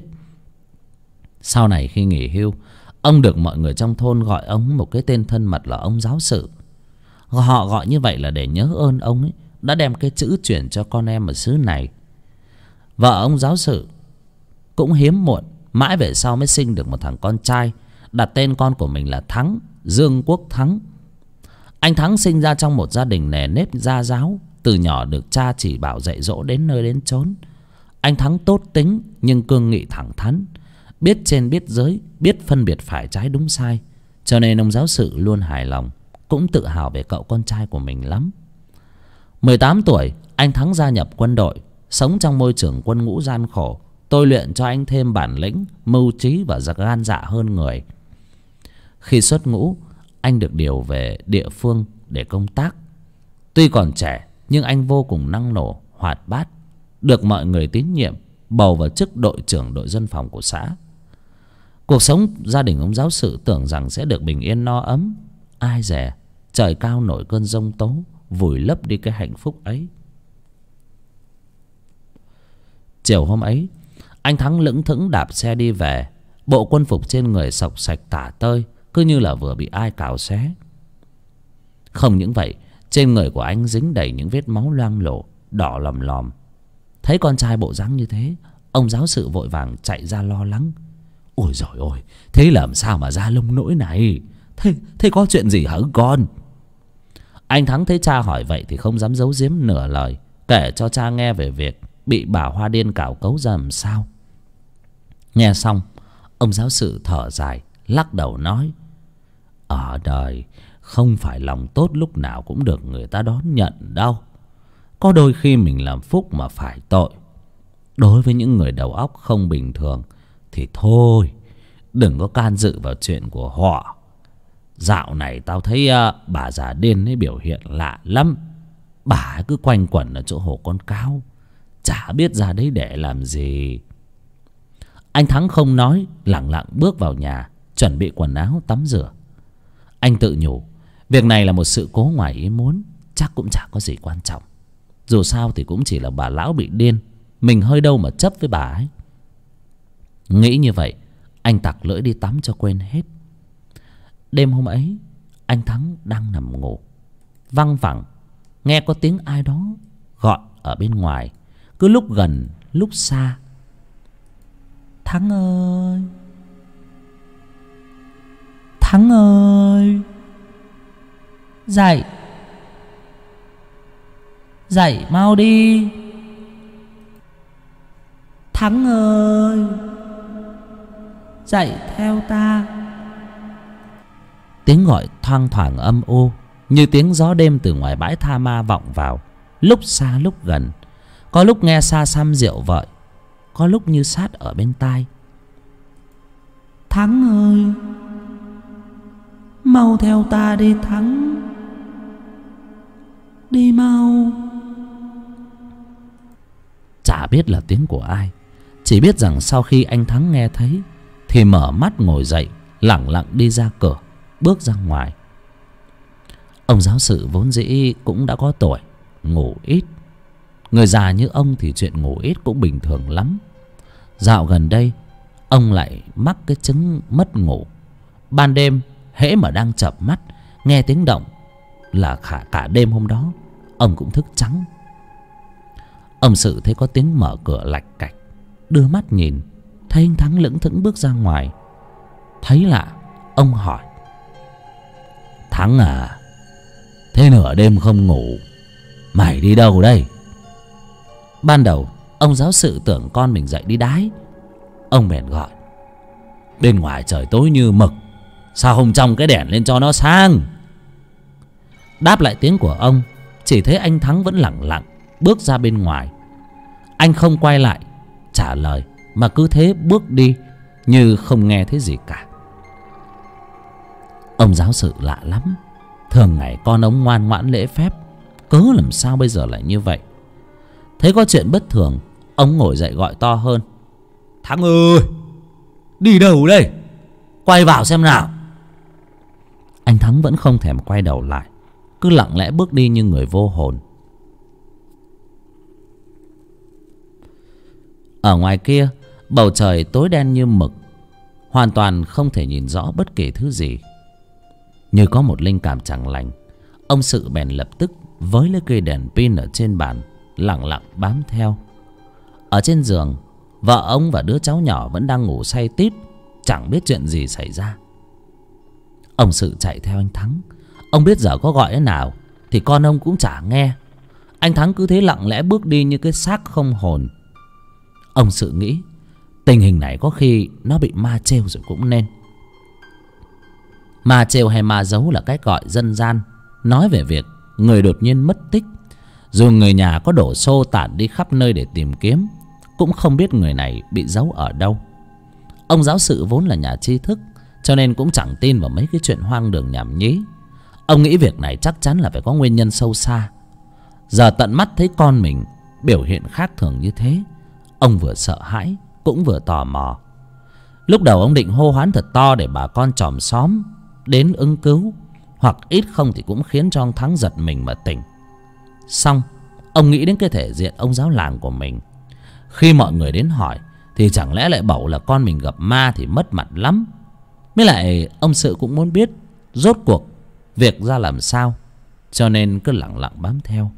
Sau này khi nghỉ hưu, ông được mọi người trong thôn gọi ông một cái tên thân mật là ông giáo sự. Họ gọi như vậy là để nhớ ơn ông ấy đã đem cái chữ truyền cho con em ở xứ này. Vợ ông giáo sự cũng hiếm muộn, mãi về sau mới sinh được một thằng con trai, đặt tên con của mình là Thắng, Dương Quốc Thắng. Anh Thắng sinh ra trong một gia đình nề nếp gia giáo, từ nhỏ được cha chỉ bảo dạy dỗ đến nơi đến chốn. Anh Thắng tốt tính nhưng cương nghị thẳng thắn, biết trên biết dưới, biết phân biệt phải trái đúng sai, cho nên ông giáo sự luôn hài lòng, cũng tự hào về cậu con trai của mình lắm. 18 tuổi, anh Thắng gia nhập quân đội, sống trong môi trường quân ngũ gian khổ, tôi luyện cho anh thêm bản lĩnh, mưu trí và gan dạ hơn người. Khi xuất ngũ, anh được điều về địa phương để công tác. Tuy còn trẻ nhưng anh vô cùng năng nổ, hoạt bát, được mọi người tín nhiệm, bầu vào chức đội trưởng đội dân phòng của xã. Cuộc sống gia đình ông giáo sự tưởng rằng sẽ được bình yên no ấm, ai dè trời cao nổi cơn giông tố, vùi lấp đi cái hạnh phúc ấy. Chiều hôm ấy, anh Thắng lững thững đạp xe đi về, bộ quân phục trên người xộc xạch tả tơi, cứ như là vừa bị ai cào xé. Không những vậy, trên người của anh dính đầy những vết máu loang lổ, đỏ lòm lòm. Thấy con trai bộ dáng như thế, ông giáo sự vội vàng chạy ra lo lắng. Ôi giời ơi, thế làm sao mà ra lông nỗi này? Thế có chuyện gì hả con? Anh Thắng thấy cha hỏi vậy thì không dám giấu giếm nửa lời, kể cho cha nghe về việc bị bà Hoa Điên cào cấu ra làm sao. Nghe xong, ông giáo sự thở dài, lắc đầu nói: ở đời không phải lòng tốt lúc nào cũng được người ta đón nhận đâu. Có đôi khi mình làm phúc mà phải tội. Đối với những người đầu óc không bình thường thì thôi, đừng có can dự vào chuyện của họ. Dạo này tao thấy bà già Điên ấy biểu hiện lạ lắm. Bà ấy cứ quanh quẩn ở chỗ hồ con cáo, chả biết ra đấy để làm gì. Anh Thắng không nói, lẳng lặng bước vào nhà, chuẩn bị quần áo tắm rửa. Anh tự nhủ, việc này là một sự cố ngoài ý muốn, chắc cũng chả có gì quan trọng. Dù sao thì cũng chỉ là bà lão bị điên, mình hơi đâu mà chấp với bà ấy. Nghĩ như vậy, anh tặc lưỡi đi tắm cho quên hết. Đêm hôm ấy, anh Thắng đang nằm ngủ, văng vẳng nghe có tiếng ai đó gọi ở bên ngoài, cứ lúc gần lúc xa. Thắng ơi, Thắng ơi, dậy, dậy mau đi. Thắng ơi, dậy theo ta. Tiếng gọi thoang thoảng âm u, như tiếng gió đêm từ ngoài bãi tha ma vọng vào, lúc xa lúc gần, có lúc nghe xa xăm rượu vợi, có lúc như sát ở bên tai. Thắng ơi, mau theo ta đi Thắng, đi mau. Chả biết là tiếng của ai, chỉ biết rằng sau khi anh Thắng nghe thấy thì mở mắt ngồi dậy, lẳng lặng đi ra cửa, bước ra ngoài. Ông giáo sự vốn dĩ cũng đã có tuổi, ngủ ít. Người già như ông thì chuyện ngủ ít cũng bình thường lắm. Dạo gần đây ông lại mắc cái chứng mất ngủ. Ban đêm hễ mà đang chợp mắt nghe tiếng động là cả đêm hôm đó ông cũng thức trắng. Ông Sự thấy có tiếng mở cửa lạch cạch, đưa mắt nhìn, thấy anh Thắng lững thững bước ra ngoài. Thấy lạ, ông hỏi: "Thắng à, thế nửa đêm không ngủ, mày đi đâu đây?" Ban đầu ông giáo sự tưởng con mình dậy đi đái. Ông bèn gọi: "Bên ngoài trời tối như mực, sao không trong cái đèn lên cho nó sáng?" Đáp lại tiếng của ông, chỉ thấy anh Thắng vẫn lẳng lặng bước ra bên ngoài. Anh không quay lại trả lời, mà cứ thế bước đi như không nghe thấy gì cả. Ông giáo sự lạ lắm. Thường ngày con ông ngoan ngoãn lễ phép, cớ làm sao bây giờ lại như vậy? Thấy có chuyện bất thường, ông ngồi dậy gọi to hơn: "Thắng ơi, đi đâu đây? Quay vào xem nào." Anh Thắng vẫn không thèm quay đầu lại, cứ lặng lẽ bước đi như người vô hồn. Ở ngoài kia, bầu trời tối đen như mực, hoàn toàn không thể nhìn rõ bất kỳ thứ gì. Như có một linh cảm chẳng lành, ông Sự bèn lập tức với lấy cây đèn pin ở trên bàn, lặng lặng bám theo. Ở trên giường, vợ ông và đứa cháu nhỏ vẫn đang ngủ say tít, chẳng biết chuyện gì xảy ra. Ông Sự chạy theo anh Thắng. Ông biết giờ có gọi thế nào thì con ông cũng chả nghe. Anh Thắng cứ thế lặng lẽ bước đi như cái xác không hồn. Ông Sự nghĩ tình hình này có khi nó bị ma trêu rồi cũng nên. Ma trêu hay ma giấu là cách gọi dân gian nói về việc người đột nhiên mất tích. Dù người nhà có đổ xô tản đi khắp nơi để tìm kiếm, cũng không biết người này bị giấu ở đâu. Ông giáo sự vốn là nhà tri thức, cho nên cũng chẳng tin vào mấy cái chuyện hoang đường nhảm nhí. Ông nghĩ việc này chắc chắn là phải có nguyên nhân sâu xa. Giờ tận mắt thấy con mình biểu hiện khác thường như thế, ông vừa sợ hãi cũng vừa tò mò. Lúc đầu ông định hô hoán thật to để bà con chòm xóm đến ứng cứu, hoặc ít không thì cũng khiến cho ông Thắng giật mình mà tỉnh. Xong ông nghĩ đến cái thể diện ông giáo làng của mình. Khi mọi người đến hỏi thì chẳng lẽ lại bảo là con mình gặp ma thì mất mặt lắm. Mới lại ông Sự cũng muốn biết rốt cuộc việc ra làm sao, cho nên cứ lặng lặng bám theo.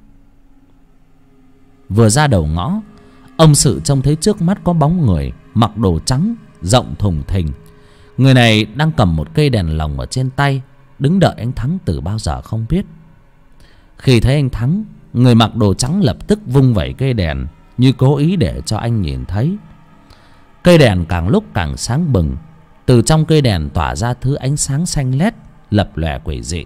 Vừa ra đầu ngõ, ông Sự trông thấy trước mắt có bóng người mặc đồ trắng rộng thùng thình. Người này đang cầm một cây đèn lồng ở trên tay, đứng đợi anh Thắng từ bao giờ không biết. Khi thấy anh Thắng, người mặc đồ trắng lập tức vung vẩy cây đèn như cố ý để cho anh nhìn thấy. Cây đèn càng lúc càng sáng bừng. Từ trong cây đèn tỏa ra thứ ánh sáng xanh lét lập lòe quỷ dị.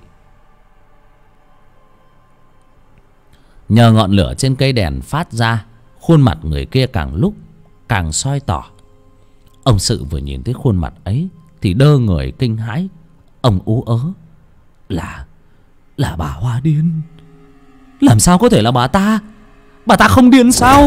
Nhờ ngọn lửa trên cây đèn phát ra, khuôn mặt người kia càng lúc càng soi tỏ. Ông Sự vừa nhìn thấy khuôn mặt ấy thì đơ người kinh hãi. Ông ú ớ: Là bà Hoa điên. Làm sao có thể là bà ta? Bà ta không điên sao?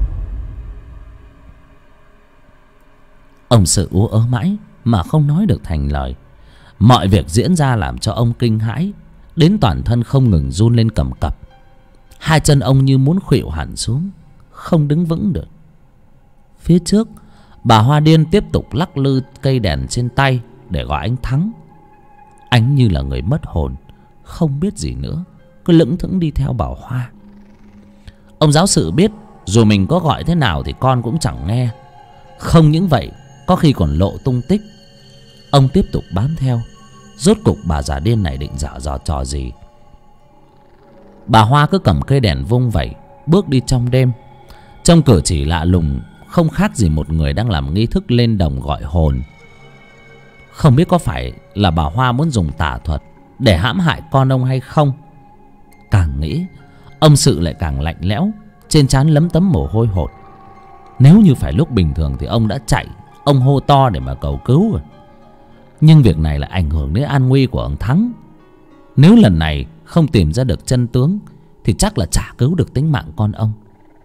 Ông Sự ú ớ mãi mà không nói được thành lời. Mọi việc diễn ra làm cho ông kinh hãi, đến toàn thân không ngừng run lên cầm cập. Hai chân ông như muốn khuỵu hẳn xuống, không đứng vững được. Phía trước, bà Hoa điên tiếp tục lắc lư cây đèn trên tay để gọi anh Thắng. Anh như là người mất hồn, không biết gì nữa, cứ lững thững đi theo bà Hoa. Ông giáo sự biết dù mình có gọi thế nào thì con cũng chẳng nghe. Không những vậy, có khi còn lộ tung tích. Ông tiếp tục bám theo. Rốt cục bà già điên này định dở trò gì? Bà Hoa cứ cầm cây đèn vung vẩy, bước đi trong đêm. Trông cử chỉ lạ lùng, không khác gì một người đang làm nghi thức lên đồng gọi hồn. Không biết có phải là bà Hoa muốn dùng tà thuật để hãm hại con ông hay không? Càng nghĩ, ông Sự lại càng lạnh lẽo, trên trán lấm tấm mồ hôi hột. Nếu như phải lúc bình thường thì ông đã chạy, ông hô to để mà cầu cứu rồi. Nhưng việc này lại ảnh hưởng đến an nguy của ông Thắng. Nếu lần này không tìm ra được chân tướng thì chắc là chả cứu được tính mạng con ông.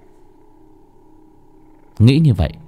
Nghĩ như vậy,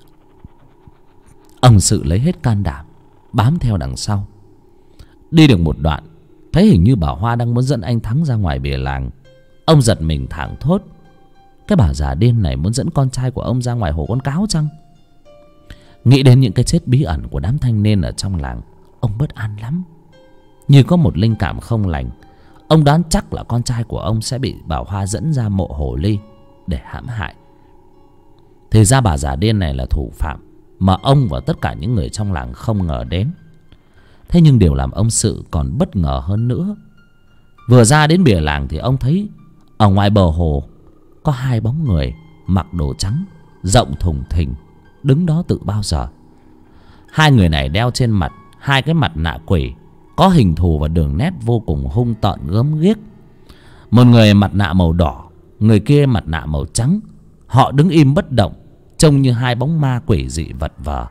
ông Sự lấy hết can đảm bám theo đằng sau. Đi được một đoạn, thấy hình như bà Hoa đang muốn dẫn anh Thắng ra ngoài bìa làng. Ông giật mình thảng thốt, cái bà già điên này muốn dẫn con trai của ông ra ngoài hồ con cáo chăng? Nghĩ đến những cái chết bí ẩn của đám thanh niên ở trong làng, ông bất an lắm. Như có một linh cảm không lành, Ông đoán chắc là con trai của ông sẽ bị bà Hoa dẫn ra mộ hồ ly để hãm hại. Thì ra bà già điên này là thủ phạm mà ông và tất cả những người trong làng không ngờ đến. Thế nhưng điều làm ông Sự còn bất ngờ hơn nữa, vừa ra đến bìa làng thì ông thấy ở ngoài bờ hồ có hai bóng người mặc đồ trắng, rộng thùng thình, đứng đó từ bao giờ. Hai người này đeo trên mặt hai cái mặt nạ quỷ, có hình thù và đường nét vô cùng hung tợn gớm ghiếc. Một người mặt nạ màu đỏ, người kia mặt nạ màu trắng. Họ đứng im bất động, trông như hai bóng ma quỷ dị vật vờ.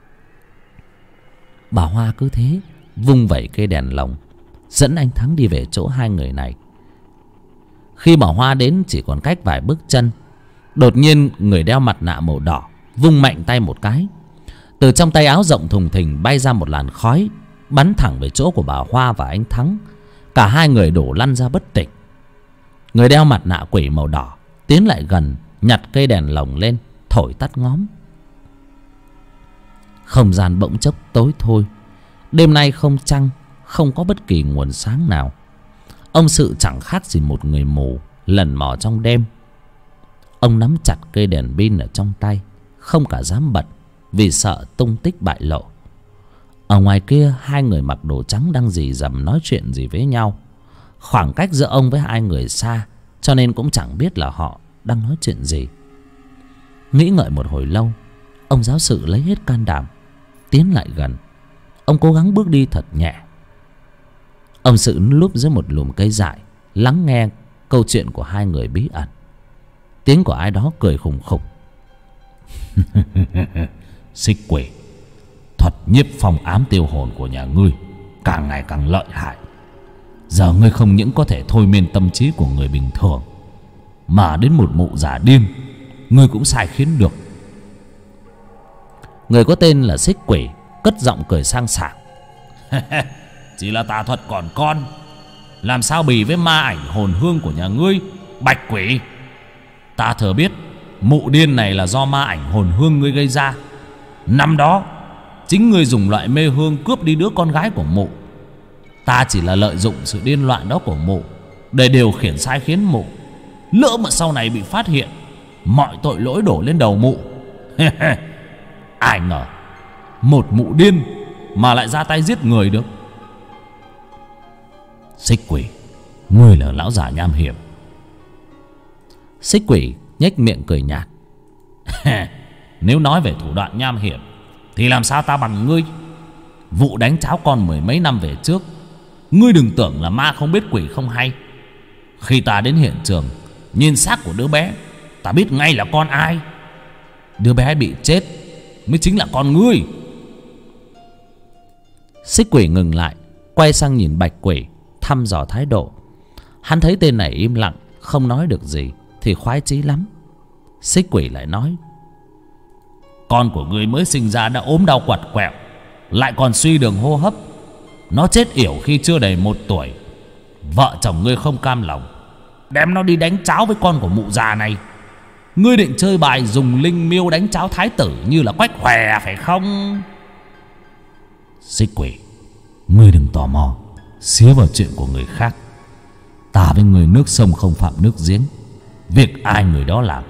Bà Hoa cứ thế vung vẩy cây đèn lồng, dẫn anh Thắng đi về chỗ hai người này. Khi bà Hoa đến chỉ còn cách vài bước chân, đột nhiên người đeo mặt nạ màu đỏ vung mạnh tay một cái. Từ trong tay áo rộng thùng thình bay ra một làn khói, bắn thẳng về chỗ của bà Hoa và anh Thắng. Cả hai người đổ lăn ra bất tỉnh. Người đeo mặt nạ quỷ màu đỏ tiến lại gần, nhặt cây đèn lồng lên, thổi tắt ngóm. Không gian bỗng chốc tối thôi. Đêm nay không trăng, không có bất kỳ nguồn sáng nào. Ông Sự chẳng khác gì một người mù lần mò trong đêm. Ông nắm chặt cây đèn pin ở trong tay, không cả dám bật vì sợ tung tích bại lộ. Ở ngoài kia hai người mặc đồ trắng đang rì rầm nói chuyện gì với nhau. Khoảng cách giữa ông với hai người xa, cho nên cũng chẳng biết là họ đang nói chuyện gì. Nghĩ ngợi một hồi lâu, ông giáo sự lấy hết can đảm tiến lại gần. Ông cố gắng bước đi thật nhẹ. Ông Sự núp dưới một lùm cây dại, lắng nghe câu chuyện của hai người bí ẩn. Tiếng của ai đó cười khùng khục. Xích quỷ, thuật nhiếp phong ám tiêu hồn của nhà ngươi càng ngày càng lợi hại. Giờ ngươi không những có thể thôi miên tâm trí của người bình thường, mà đến một mụ già điên ngươi cũng sai khiến được. Người có tên là Xích Quỷ cất giọng cười sang sảng. Chỉ là tà thuật còn con, làm sao bì với ma ảnh hồn hương của nhà ngươi, Bạch Quỷ. Ta thừa biết mụ điên này là do ma ảnh hồn hương ngươi gây ra. Năm đó chính ngươi dùng loại mê hương cướp đi đứa con gái của mụ. Ta chỉ là lợi dụng sự điên loạn đó của mụ để điều khiển sai khiến mụ. Lỡ mà sau này bị phát hiện, mọi tội lỗi đổ lên đầu mụ. Ai ngờ một mụ điên mà lại ra tay giết người được. Xích Quỷ, ngươi là lão già nham hiểm. Xích Quỷ nhếch miệng cười nhạt. Nếu nói về thủ đoạn nham hiểm thì làm sao ta bằng ngươi. Vụ đánh cháo con mười mấy năm về trước, ngươi đừng tưởng là ma không biết quỷ không hay. Khi ta đến hiện trường, nhìn xác của đứa bé, ta biết ngay là con ai. Đứa bé bị chết mới chính là con ngươi. Xích Quỷ ngừng lại, quay sang nhìn Bạch Quỷ, thăm dò thái độ. Hắn thấy tên này im lặng, không nói được gì thì khoái chí lắm. Xích Quỷ lại nói: Con của ngươi mới sinh ra đã ốm đau quặt quẹo, lại còn suy đường hô hấp. Nó chết yểu khi chưa đầy 1 tuổi. Vợ chồng ngươi không cam lòng, đem nó đi đánh cháo với con của mụ già này. Ngươi định chơi bài dùng linh miêu đánh cháo thái tử như là Quách Hòe phải không? Xích Quỷ, ngươi đừng tò mò xía vào chuyện của người khác. Ta với người nước sông không phạm nước giếng, việc ai người đó làm.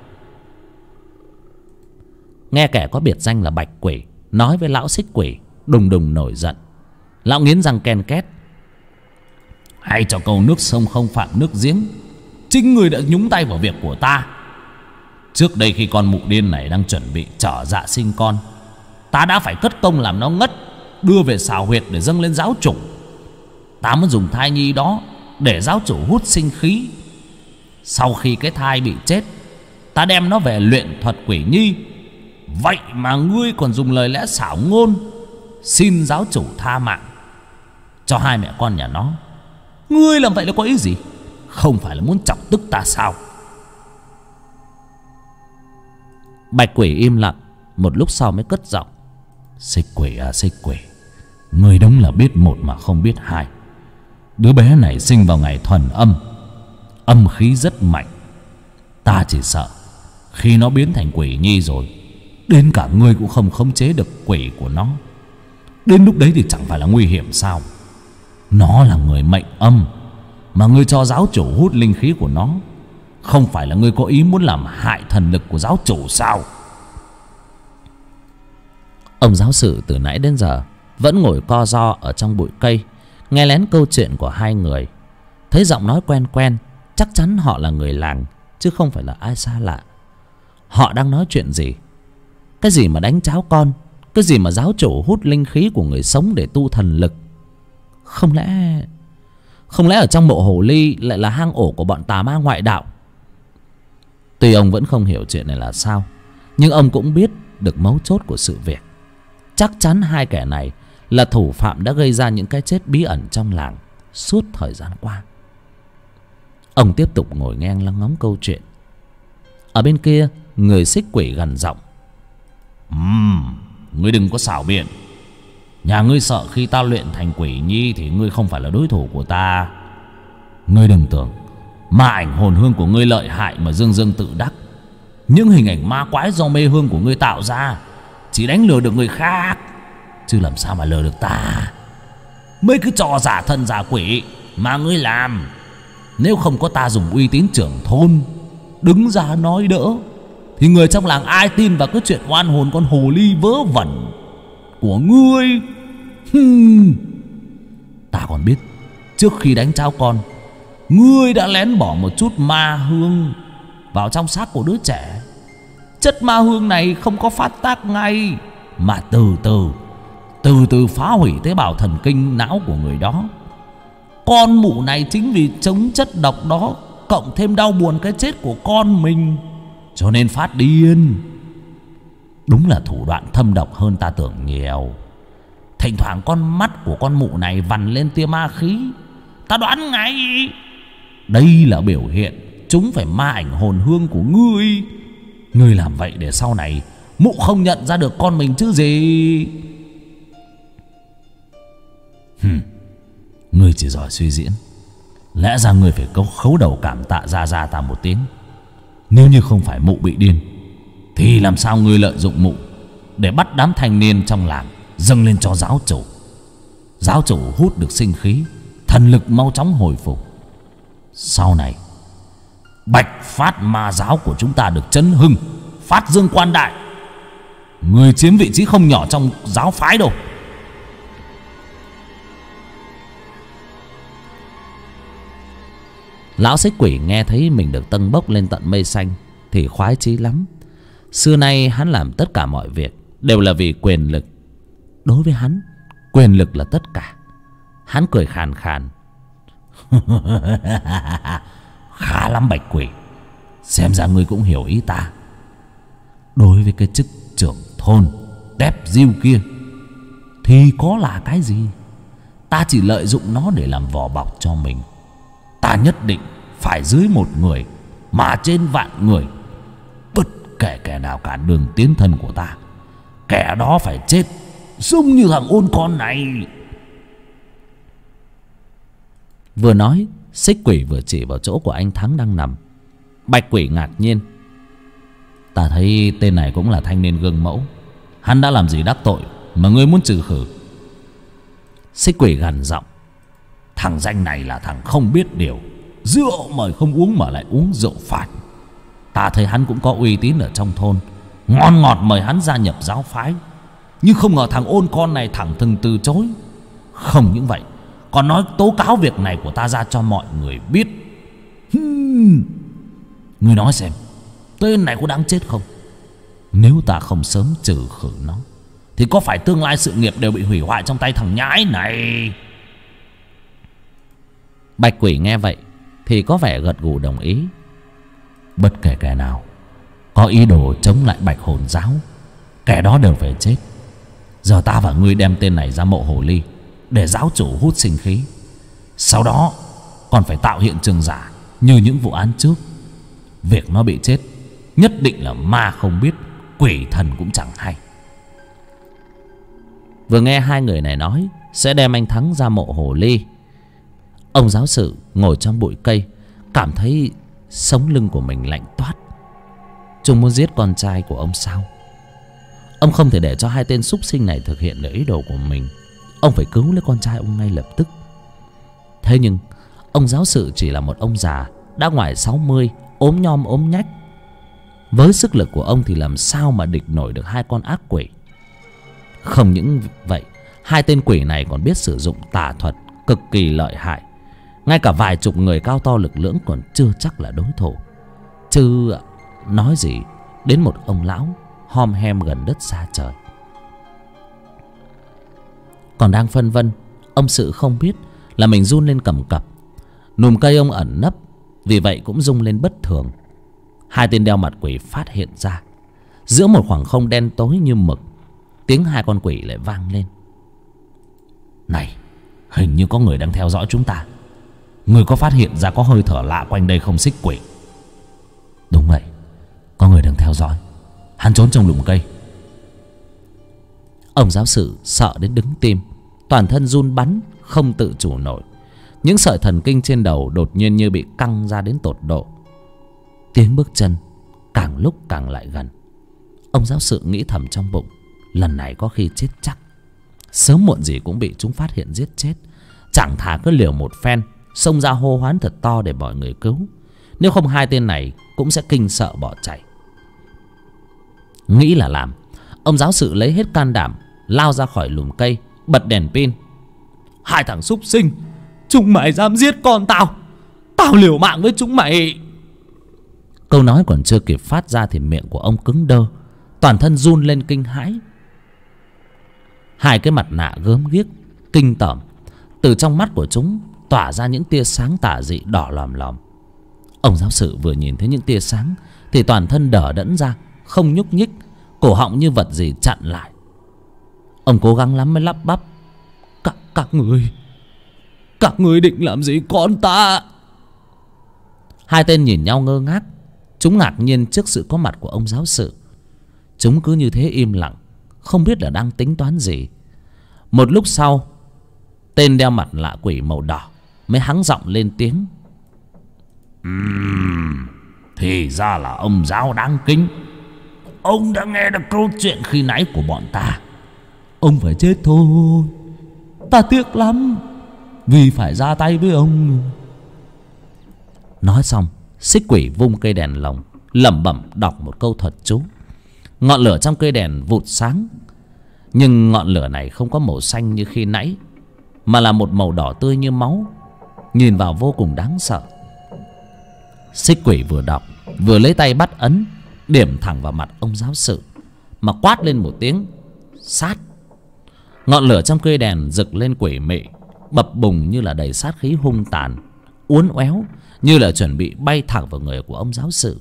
Nghe kẻ có biệt danh là Bạch Quỷ nói với lão Xích Quỷ, đùng đùng nổi giận. Lão nghiến răng ken két: Hay cho câu nước sông không phạm nước giếng, chính người đã nhúng tay vào việc của ta. Trước đây khi con mụ điên này đang chuẩn bị trở dạ sinh con, ta đã phải cất công làm nó ngất, đưa về xào huyệt để dâng lên giáo chủ. Ta muốn dùng thai nhi đó để giáo chủ hút sinh khí. Sau khi cái thai bị chết, ta đem nó về luyện thuật quỷ nhi. Vậy mà ngươi còn dùng lời lẽ xảo ngôn xin giáo chủ tha mạng cho hai mẹ con nhà nó. Ngươi làm vậy là có ý gì? Không phải là muốn chọc tức ta sao? Bạch Quỷ im lặng, một lúc sau mới cất giọng: Xích Quỷ à Xích Quỷ, ngươi đúng là biết một mà không biết hai. Đứa bé này sinh vào ngày thuần âm, âm khí rất mạnh. Ta chỉ sợ khi nó biến thành quỷ nhi rồi, đến cả ngươi cũng không khống chế được quỷ của nó. Đến lúc đấy thì chẳng phải là nguy hiểm sao? Nó là người mệnh âm, mà ngươi cho giáo chủ hút linh khí của nó, không phải là ngươi có ý muốn làm hại thần lực của giáo chủ sao? Ông giáo sự từ nãy đến giờ vẫn ngồi co ro ở trong bụi cây, nghe lén câu chuyện của hai người. Thấy giọng nói quen quen, chắc chắn họ là người làng chứ không phải là ai xa lạ. Họ đang nói chuyện gì? Cái gì mà đánh cháo con? Cái gì mà giáo chủ hút linh khí của người sống để tu thần lực? Không lẽ ở trong mộ hồ ly lại là hang ổ của bọn tà ma ngoại đạo? Tuy ông vẫn không hiểu chuyện này là sao, nhưng ông cũng biết được mấu chốt của sự việc. Chắc chắn hai kẻ này là thủ phạm đã gây ra những cái chết bí ẩn trong làng suốt thời gian qua. Ông tiếp tục ngồi nghe lắng ngóng câu chuyện. Ở bên kia, người xích quỷ gằn giọng: Ngươi đừng có xảo biện. Nhà ngươi sợ khi ta luyện thành quỷ nhi thì ngươi không phải là đối thủ của ta. Ngươi đừng tưởng ma ảnh hồn hương của ngươi lợi hại mà dương dương tự đắc. Những hình ảnh ma quái do mê hương của ngươi tạo ra chỉ đánh lừa được người khác, chứ làm sao mà lừa được ta. Mấy cái trò giả thân giả quỷ mà ngươi làm, nếu không có ta dùng uy tín trưởng thôn đứng ra nói đỡ, thì người trong làng ai tin vào cái chuyện oan hồn con hồ ly vớ vẩn của ngươi. Ta còn biết trước khi đánh cháo con, ngươi đã lén bỏ một chút ma hương vào trong xác của đứa trẻ. Chất ma hương này không có phát tác ngay, mà từ từ phá hủy tế bào thần kinh não của người đó. Con mụ này chính vì chống chất độc đó, cộng thêm đau buồn cái chết của con mình, cho nên phát điên. Đúng là thủ đoạn thâm độc hơn ta tưởng nhiều. Thỉnh thoảng con mắt của con mụ này vằn lên tia ma khí, ta đoán ngay đây là biểu hiện chúng phải ma ảnh hồn hương của ngươi. Ngươi làm vậy để sau này mụ không nhận ra được con mình chứ gì. Ngươi chỉ giỏi suy diễn, lẽ ra ngươi phải khấu đầu cảm tạ ra ta một tiếng. Nếu như không phải mụ bị điên, thì làm sao ngươi lợi dụng mụ để bắt đám thanh niên trong làng dâng lên cho giáo chủ? Giáo chủ hút được sinh khí, thần lực mau chóng hồi phục. Sau này Bạch Phát ma giáo của chúng ta được chấn hưng, phát dương quan đại. Ngươi chiếm vị trí không nhỏ trong giáo phái đâu. Lão xích quỷ nghe thấy mình được tâng bốc lên tận mây xanh thì khoái chí lắm. Xưa nay hắn làm tất cả mọi việc đều là vì quyền lực. Đối với hắn, quyền lực là tất cả. Hắn cười khàn khàn: Khá lắm Bạch Quỷ, xem ra ngươi cũng hiểu ý ta. Đối với cái chức trưởng thôn tép diêu kia thì có là cái gì? Ta chỉ lợi dụng nó để làm vỏ bọc cho mình. Ta nhất định phải dưới một người mà trên vạn người. Bất kể kẻ nào cản đường tiến thân của ta, kẻ đó phải chết, giống như thằng ôn con này. Vừa nói, xích quỷ vừa chỉ vào chỗ của anh Thắng đang nằm. Bạch Quỷ ngạc nhiên: Ta thấy tên này cũng là thanh niên gương mẫu. Hắn đã làm gì đắc tội mà ngươi muốn trừ khử? Xích quỷ gằn giọng: Thằng danh này là thằng không biết điều, rượu mời không uống mà lại uống rượu phạt. Ta thấy hắn cũng có uy tín ở trong thôn, ngon ngọt mời hắn gia nhập giáo phái. Nhưng không ngờ thằng ôn con này thẳng thừng từ chối. Không những vậy, còn nói tố cáo việc này của ta ra cho mọi người biết. Ngươi nói xem, tên này có đáng chết không? Nếu ta không sớm trừ khử nó, thì có phải tương lai sự nghiệp đều bị hủy hoại trong tay thằng nhãi này? Bạch Quỷ nghe vậy thì có vẻ gật gù đồng ý. Bất kể kẻ nào có ý đồ chống lại Bạch Hồn giáo, kẻ đó đều phải chết. Giờ ta và ngươi đem tên này ra mộ hồ ly để giáo chủ hút sinh khí. Sau đó còn phải tạo hiện trường giả như những vụ án trước. Việc nó bị chết nhất định là ma không biết, quỷ thần cũng chẳng hay. Vừa nghe hai người này nói sẽ đem anh Thắng ra mộ hồ ly, ông giáo sự ngồi trong bụi cây cảm thấy sống lưng của mình lạnh toát. Chúng muốn giết con trai của ông sao? Ông không thể để cho hai tên súc sinh này thực hiện được ý đồ của mình. Ông phải cứu lấy con trai ông ngay lập tức. Thế nhưng Ông giáo sự chỉ là một ông già đã ngoài 60, ốm nhom ốm nhách. Với sức lực của ông thì làm sao mà địch nổi được hai con ác quỷ. Không những vậy, hai tên quỷ này còn biết sử dụng tà thuật cực kỳ lợi hại. Ngay cả vài chục người cao to lực lưỡng còn chưa chắc là đối thủ, chứ nói gì đến một ông lão hom hem gần đất xa trời. Còn đang phân vân, ông sự không biết là mình run lên cầm cập. Nùm cây ông ẩn nấp, vì vậy cũng rung lên bất thường. Hai tên đeo mặt quỷ phát hiện ra. Giữa một khoảng không đen tối như mực, tiếng hai con quỷ lại vang lên. Này, hình như có người đang theo dõi chúng ta. Người có phát hiện ra có hơi thở lạ quanh đây không, Xích Quỷ? Đúng vậy, có người đang theo dõi. Hắn trốn trong lùm cây. Ông giáo sự sợ đến đứng tim, toàn thân run bắn không tự chủ nổi. Những sợi thần kinh trên đầu đột nhiên như bị căng ra đến tột độ. Tiếng bước chân càng lúc càng lại gần. Ông giáo sự nghĩ thầm trong bụng, lần này có khi chết chắc. Sớm muộn gì cũng bị chúng phát hiện giết chết. Chẳng thà cứ liều một phen, xông ra hô hoán thật to để mọi người cứu. Nếu không hai tên này cũng sẽ kinh sợ bỏ chạy. Nghĩ là làm, ông giáo sự lấy hết can đảm lao ra khỏi lùm cây, bật đèn pin. Hai thằng súc sinh, chúng mày dám giết con tao, tao liều mạng với chúng mày. Câu nói còn chưa kịp phát ra thì miệng của ông cứng đơ, toàn thân run lên kinh hãi. Hai cái mặt nạ gớm ghiếc kinh tởm, từ trong mắt của chúng tỏa ra những tia sáng tà dị đỏ lòm lòm. Ông giáo sự vừa nhìn thấy những tia sáng thì toàn thân đờ đẫn ra, không nhúc nhích, cổ họng như vật gì chặn lại. Ông cố gắng lắm mới lắp bắp. Các người định làm gì con ta? Hai tên nhìn nhau ngơ ngác. Chúng ngạc nhiên trước sự có mặt của ông giáo sự. Chúng cứ như thế im lặng, không biết là đang tính toán gì. Một lúc sau, tên đeo mặt lạ quỷ màu đỏ mới hắng giọng lên tiếng. Thì ra là ông giáo đáng kính. Ông đã nghe được câu chuyện khi nãy của bọn ta. Ông phải chết thôi, ta tiếc lắm vì phải ra tay với ông. Nói xong, Xích Quỷ vung cây đèn lồng, lẩm bẩm đọc một câu thuật chú. Ngọn lửa trong cây đèn vụt sáng. Nhưng ngọn lửa này không có màu xanh như khi nãy, mà là một màu đỏ tươi như máu, nhìn vào vô cùng đáng sợ. Xích Quỷ vừa đọc vừa lấy tay bắt ấn, điểm thẳng vào mặt ông giáo sự mà quát lên một tiếng sát. Ngọn lửa trong cây đèn rực lên quỷ mị, bập bùng như là đầy sát khí hung tàn, uốn éo như là chuẩn bị bay thẳng vào người của ông giáo sự.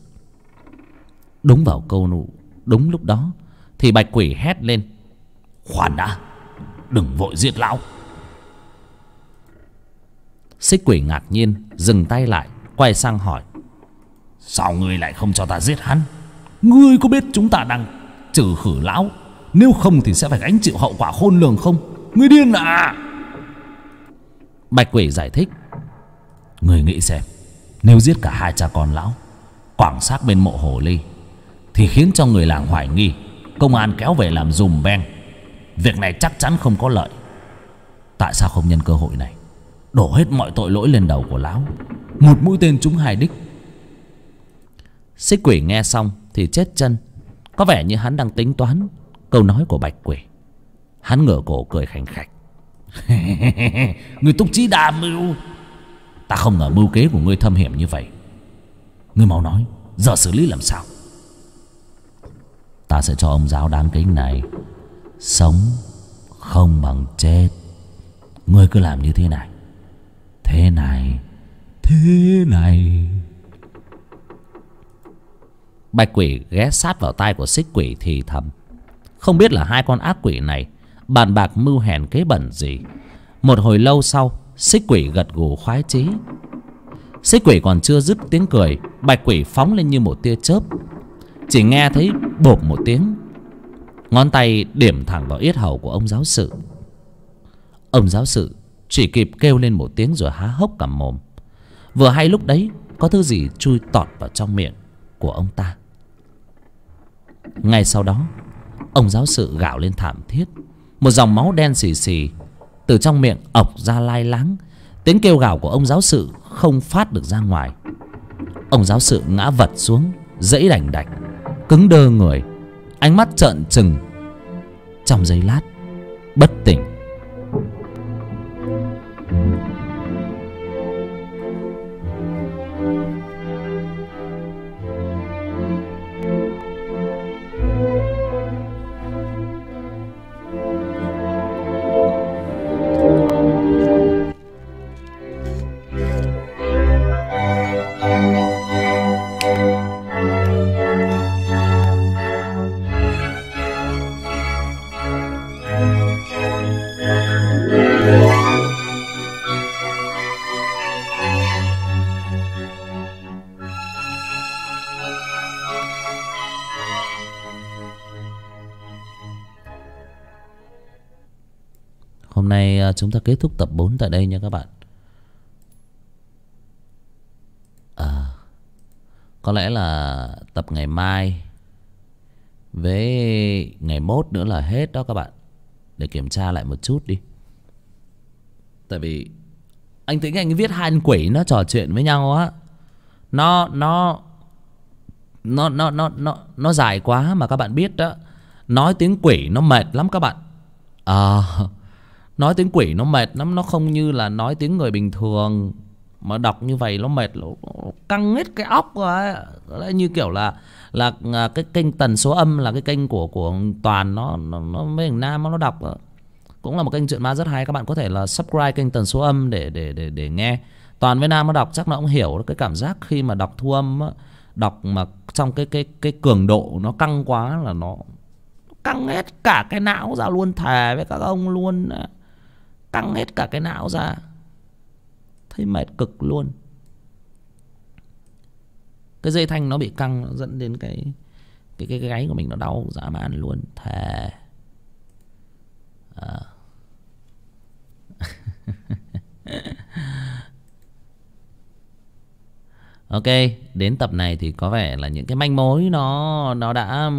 Đúng lúc đó thì bạch quỷ hét lên. Khoan đã, đừng vội giết lão. Xích Quỷ ngạc nhiên dừng tay lại, quay sang hỏi. Sao ngươi lại không cho ta giết hắn? Ngươi có biết chúng ta đang trừ khử lão, nếu không thì sẽ phải gánh chịu hậu quả khôn lường không? Ngươi điên à? Bạch Quỷ giải thích. Ngươi nghĩ xem, nếu giết cả hai cha con lão, quảng xác bên mộ hồ ly, thì khiến cho người làng hoài nghi, công an kéo về làm dùm beng. Việc này chắc chắn không có lợi. Tại sao không nhân cơ hội này đổ hết mọi tội lỗi lên đầu của lão, một mũi tên trúng hai đích? Xích Quỷ nghe xong thì chết chân. Có vẻ như hắn đang tính toán câu nói của Bạch Quỷ. Hắn ngửa cổ cười khành khạch. Người túc trí đa mưu. Ta không ngờ mưu kế của ngươi thâm hiểm như vậy. Ngươi mau nói, giờ xử lý làm sao? Ta sẽ cho ông giáo đáng kính này sống không bằng chết. Ngươi cứ làm như thế này, thế này, thế này. Bạch Quỷ ghé sát vào tai của Xích Quỷ thì thầm. Không biết là hai con ác quỷ này bàn bạc mưu hèn kế bẩn gì. Một hồi lâu sau, Xích Quỷ gật gù khoái chí. Xích Quỷ còn chưa dứt tiếng cười, Bạch Quỷ phóng lên như một tia chớp. Chỉ nghe thấy bộp một tiếng, ngón tay điểm thẳng vào yết hầu của ông giáo sự. Ông giáo sự chỉ kịp kêu lên một tiếng rồi há hốc cả mồm. Vừa hay lúc đấy có thứ gì chui tọt vào trong miệng của ông ta. Ngay sau đó, ông giáo sự gào lên thảm thiết. Một dòng máu đen xì xì từ trong miệng ọc ra lai láng. Tiếng kêu gào của ông giáo sự không phát được ra ngoài. Ông giáo sự ngã vật xuống, dãy đành đạch, cứng đơ người, ánh mắt trợn trừng. Trong giây lát bất tỉnh. Hôm nay chúng ta kết thúc tập 4 tại đây nha các bạn. Có lẽ là tập ngày mai với ngày mốt nữa là hết đó các bạn. Để kiểm tra lại một chút đi. Tại vì anh tính anh viết hai anh quỷ nó trò chuyện với nhau á, nó dài quá mà các bạn biết đó. Nói tiếng quỷ nó mệt lắm các bạn. Nói tiếng quỷ nó mệt lắm. Nó không như là nói tiếng người bình thường. Mà đọc như vậy nó mệt, nó căng hết cái óc rồi. Như kiểu là cái kênh Tần Số Âm là cái kênh của Toàn, nó mấy thằng Nam nó đọc. Cũng là một kênh chuyện ma rất hay. Các bạn có thể là subscribe kênh Tần Số Âm để nghe. Toàn với Nam nó đọc chắc nó cũng hiểu cái cảm giác khi mà đọc thu âm á. Đọc mà trong cái cường độ nó căng quá là nó căng hết cả cái não ra luôn. Thề với các ông luôn, căng hết cả cái não ra, thấy mệt cực luôn. Cái dây thanh nó bị căng, nó dẫn đến cái gáy của mình nó đau dã man luôn. Thề. Ok, đến tập này thì có vẻ là những cái manh mối nó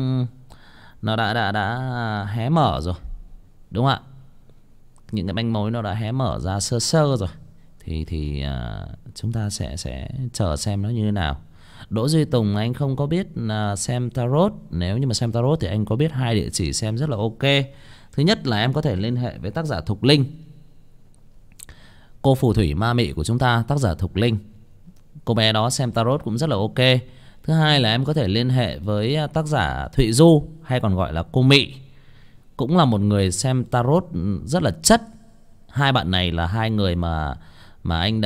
đã hé mở rồi, đúng không ạ? Những cái manh mối nó đã hé mở ra sơ sơ rồi. Thì chúng ta sẽ chờ xem nó như thế nào. Đỗ Duy Tùng anh không có biết xem tarot. Nếu như mà xem tarot thì anh có biết hai địa chỉ xem rất là ok. Thứ nhất là em có thể liên hệ với tác giả Thục Linh, cô phù thủy ma mị của chúng ta, tác giả Thục Linh. Cô bé đó xem tarot cũng rất là ok. Thứ hai là em có thể liên hệ với tác giả Thụy Du, hay còn gọi là cô Mị, cũng là một người xem tarot rất là chất. Hai bạn này là hai người mà anh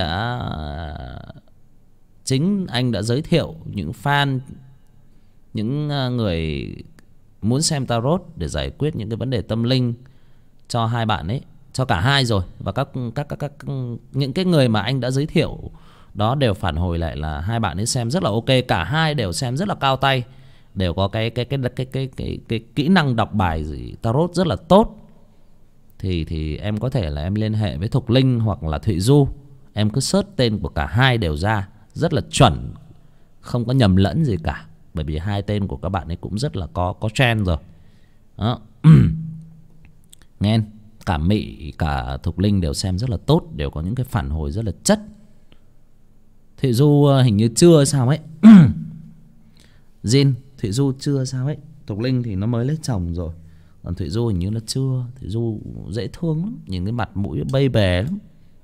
đã giới thiệu những fan, những người muốn xem tarot để giải quyết những cái vấn đề tâm linh cho hai bạn ấy, cho cả hai rồi. Và các những cái người mà anh đã giới thiệu đó đều phản hồi lại là hai bạn ấy xem rất là ok. Cả hai đều xem rất là cao tay, đều có cái kỹ năng đọc bài gì tarot rất là tốt. Thì em có thể là em liên hệ với Thục Linh hoặc là Thụy Du. Em cứ search tên của cả hai đều ra, rất là chuẩn, không có nhầm lẫn gì cả. Bởi vì hai tên của các bạn ấy cũng rất là có trend rồi đó. Nghe, cả Mị cả Thục Linh đều xem rất là tốt, đều có những cái phản hồi rất là chất. Thụy Du hình như chưa sao ấy. Jin, Thụy Du chưa sao ấy. Thục Linh thì nó mới lấy chồng rồi, còn Thụy Du hình như là chưa. Thụy Du dễ thương lắm, nhìn cái mặt mũi bay bè lắm.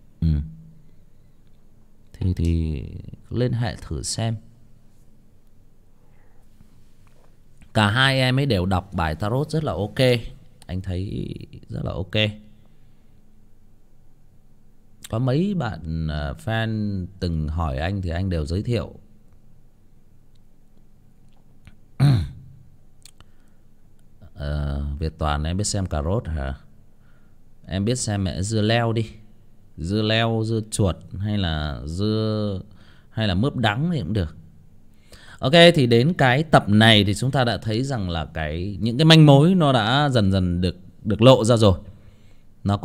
Thì liên hệ thử xem. Cả hai em ấy đều đọc bài tarot rất là ok. Anh thấy rất là ok. Có mấy bạn fan từng hỏi anh thì anh đều giới thiệu. Việt Toàn, em biết xem cà rốt hả? Em biết xem mẹ dưa leo đi. Dưa leo, dưa chuột hay là mướp đắng thì cũng được. Ok, thì đến cái tập này thì chúng ta đã thấy rằng là những cái manh mối nó đã dần dần được lộ ra rồi. Nó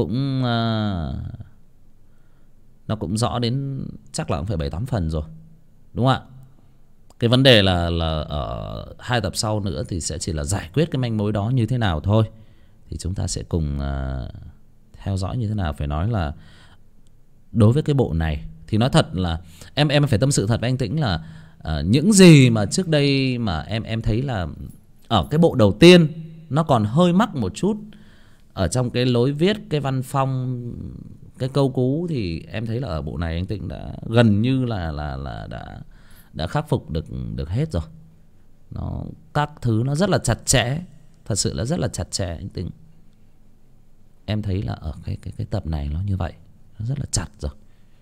cũng rõ đến chắc là cũng phải 7-8 phần rồi, đúng không ạ? Cái vấn đề là ở hai tập sau nữa thì sẽ chỉ là giải quyết cái manh mối đó như thế nào thôi. Thì chúng ta sẽ cùng theo dõi như thế nào. Phải nói là đối với cái bộ này Thì nói thật là em phải tâm sự thật với anh Tĩnh là những gì mà trước đây mà em thấy là ở cái bộ đầu tiên nó còn hơi mắc một chút ở trong cái lối viết, cái văn phong, cái câu cú, thì em thấy là ở bộ này anh Tĩnh đã gần như là đã khắc phục được hết rồi. Nó các thứ nó rất là chặt chẽ, thật sự là rất là chặt chẽ anh Tĩnh. Em thấy là ở cái tập này nó như vậy, nó rất là chặt rồi.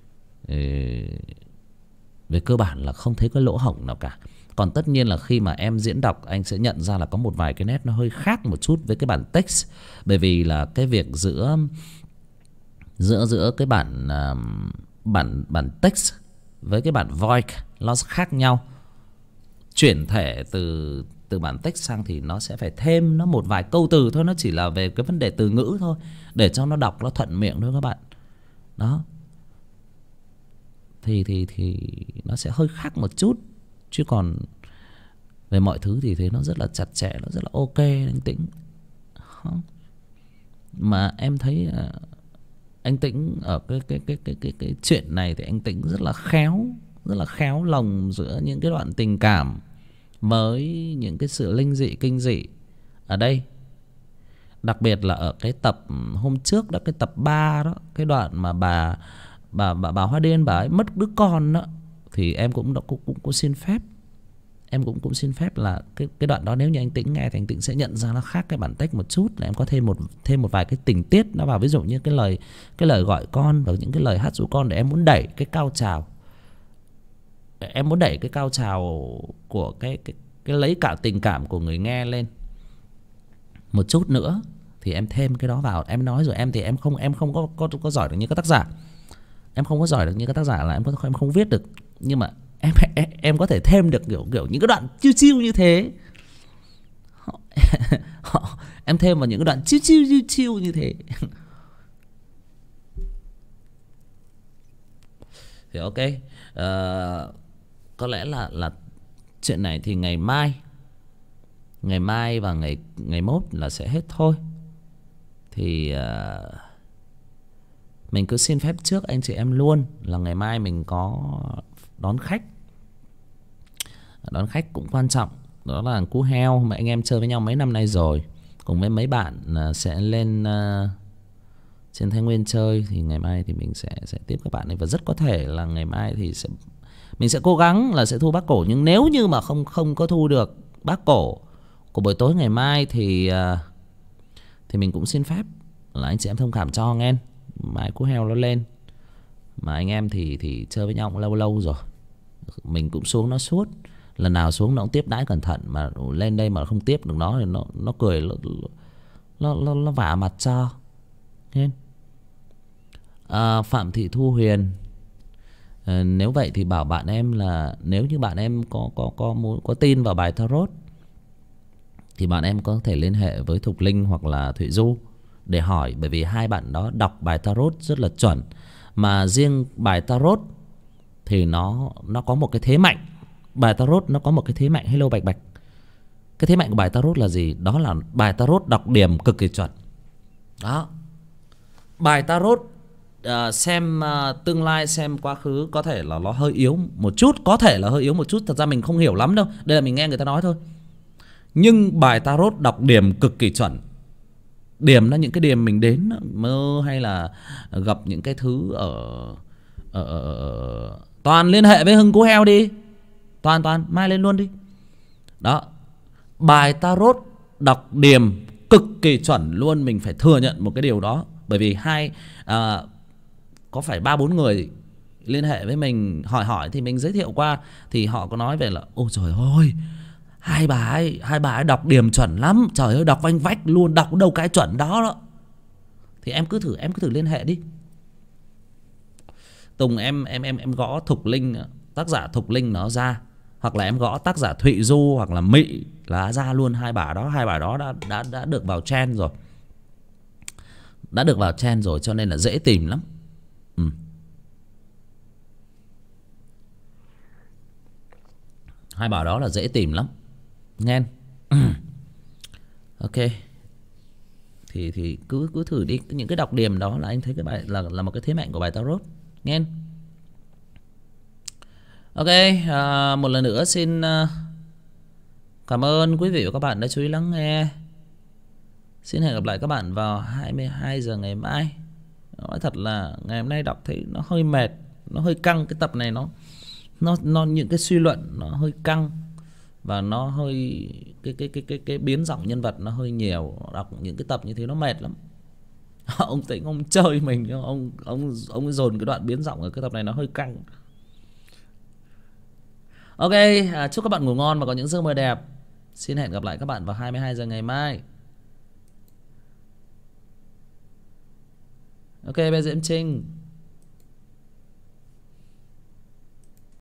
Về cơ bản là không thấy cái lỗ hổng nào cả. Còn tất nhiên là khi mà em diễn đọc, anh sẽ nhận ra là có một vài cái nét nó hơi khác một chút với cái bản text. Bởi vì là cái việc giữa cái bản text với cái bản voice nó khác nhau. Chuyển thể từ bản text sang thì nó sẽ phải thêm nó một vài câu từ thôi, nó chỉ là về cái vấn đề từ ngữ thôi, để cho nó đọc nó thuận miệng thôi các bạn. Đó. Thì nó sẽ hơi khác một chút, chứ còn về mọi thứ thì thấy nó rất là chặt chẽ, nó rất là ok anh Tĩnh. Mà em thấy anh Tĩnh ở cái chuyện này thì anh Tĩnh rất là khéo lồng giữa những cái đoạn tình cảm với những cái sự linh dị kinh dị ở đây. Đặc biệt là ở cái tập hôm trước đó, cái tập 3 đó, cái đoạn mà bà Hoa Điên bà ấy mất đứa con đó, thì em cũng xin phép, em cũng xin phép là cái đoạn đó nếu như anh Tĩnh nghe thì anh Tĩnh sẽ nhận ra nó khác cái bản text một chút, là em có thêm một vài cái tình tiết nó vào, ví dụ như cái lời gọi con và những cái lời hát ru con, để em muốn đẩy cái cao trào, em muốn đẩy cái cao trào của cái lấy cả tình cảm của người nghe lên một chút nữa, thì em thêm cái đó vào. Em nói rồi, em thì em không có giỏi được như các tác giả, em không có giỏi được như các tác giả, là em không viết được, nhưng mà em có thể thêm được kiểu những cái đoạn chiêu chiêu như thế. Em thêm vào những cái đoạn chiêu chiêu như thế. Thì ok. Có lẽ là chuyện này thì ngày mai và ngày mốt là sẽ hết thôi. Thì mình cứ xin phép trước anh chị em luôn là ngày mai mình có đón khách cũng quan trọng, đó là Cú Heo mà anh em chơi với nhau mấy năm nay rồi, cùng với mấy bạn sẽ lên trên Thái Nguyên chơi. Thì ngày mai thì mình sẽ tiếp các bạn ấy, và rất có thể là ngày mai thì mình sẽ cố gắng là sẽ thu bác cổ. Nhưng nếu như mà không có thu được bác cổ của buổi tối ngày mai thì mình cũng xin phép là anh chị em thông cảm cho nghe. Mai Cú Heo nó lên mà anh em thì chơi với nhau cũng lâu rồi, mình cũng xuống nó suốt, lần nào xuống nó cũng tiếp đãi cẩn thận, mà lên đây mà không tiếp được nó thì nó cười, nó vả mặt cho nghe. Phạm Thị Thu Huyền, nếu vậy thì bảo bạn em là nếu như bạn em có tin vào bài tarot thì bạn em có thể liên hệ với Thục Linh hoặc là Thụy Du để hỏi, bởi vì hai bạn đó đọc bài tarot rất là chuẩn. Mà riêng bài tarot thì nó có một cái thế mạnh. Bài tarot nó có một cái thế mạnh. Hello Bạch Bạch. Cái thế mạnh của bài tarot là gì? Đó là bài tarot đọc điểm cực kỳ chuẩn. Đó. Bài tarot xem tương lai, xem quá khứ có thể là nó hơi yếu một chút, thật ra mình không hiểu lắm đâu, đây là mình nghe người ta nói thôi. Nhưng bài tarot đọc điểm cực kỳ chuẩn. Điểm là những cái điểm mình đến mơ hay là gặp những cái thứ ở toàn liên hệ với Hưng Cú Heo đi, toàn mai lên luôn đi. Đó, bài tarot đọc điểm cực kỳ chuẩn luôn, mình phải thừa nhận một cái điều đó. Bởi vì có phải 3-4 người liên hệ với mình hỏi thì mình giới thiệu qua, thì họ có nói về là ôi trời ơi, hai bà ấy đọc điểm chuẩn lắm, trời ơi, đọc vanh vách luôn, đọc đâu cái chuẩn đó. Thì em cứ thử liên hệ đi. Tùng em gõ Thục Linh, tác giả Thục Linh nó ra, hoặc là em gõ tác giả Thụy Du hoặc là Mị là ra luôn. Hai bà đó đã được vào trend rồi, cho nên là dễ tìm lắm. Hai bà đó là dễ tìm lắm nghe. Ok, thì cứ thử đi. Những cái đọc điểm đó là anh thấy cái bài là một cái thế mạnh của bài tarot nghe. Ok, một lần nữa xin cảm ơn quý vị và các bạn đã chú ý lắng nghe. Xin hẹn gặp lại các bạn vào 22 giờ ngày mai. Nói thật là ngày hôm nay đọc thấy nó hơi mệt, nó hơi căng. Cái tập này nó những cái suy luận nó hơi căng và nó hơi cái biến giọng nhân vật nó hơi nhiều. Đọc những cái tập như thế nó mệt lắm. Ông Tĩnh ông chơi mình, ông dồn cái đoạn biến giọng ở cái tập này nó hơi căng. Ok, chúc các bạn ngủ ngon và có những giấc mơ đẹp. Xin hẹn gặp lại các bạn vào 22 giờ ngày mai. Ok, bây giờ em Trinh.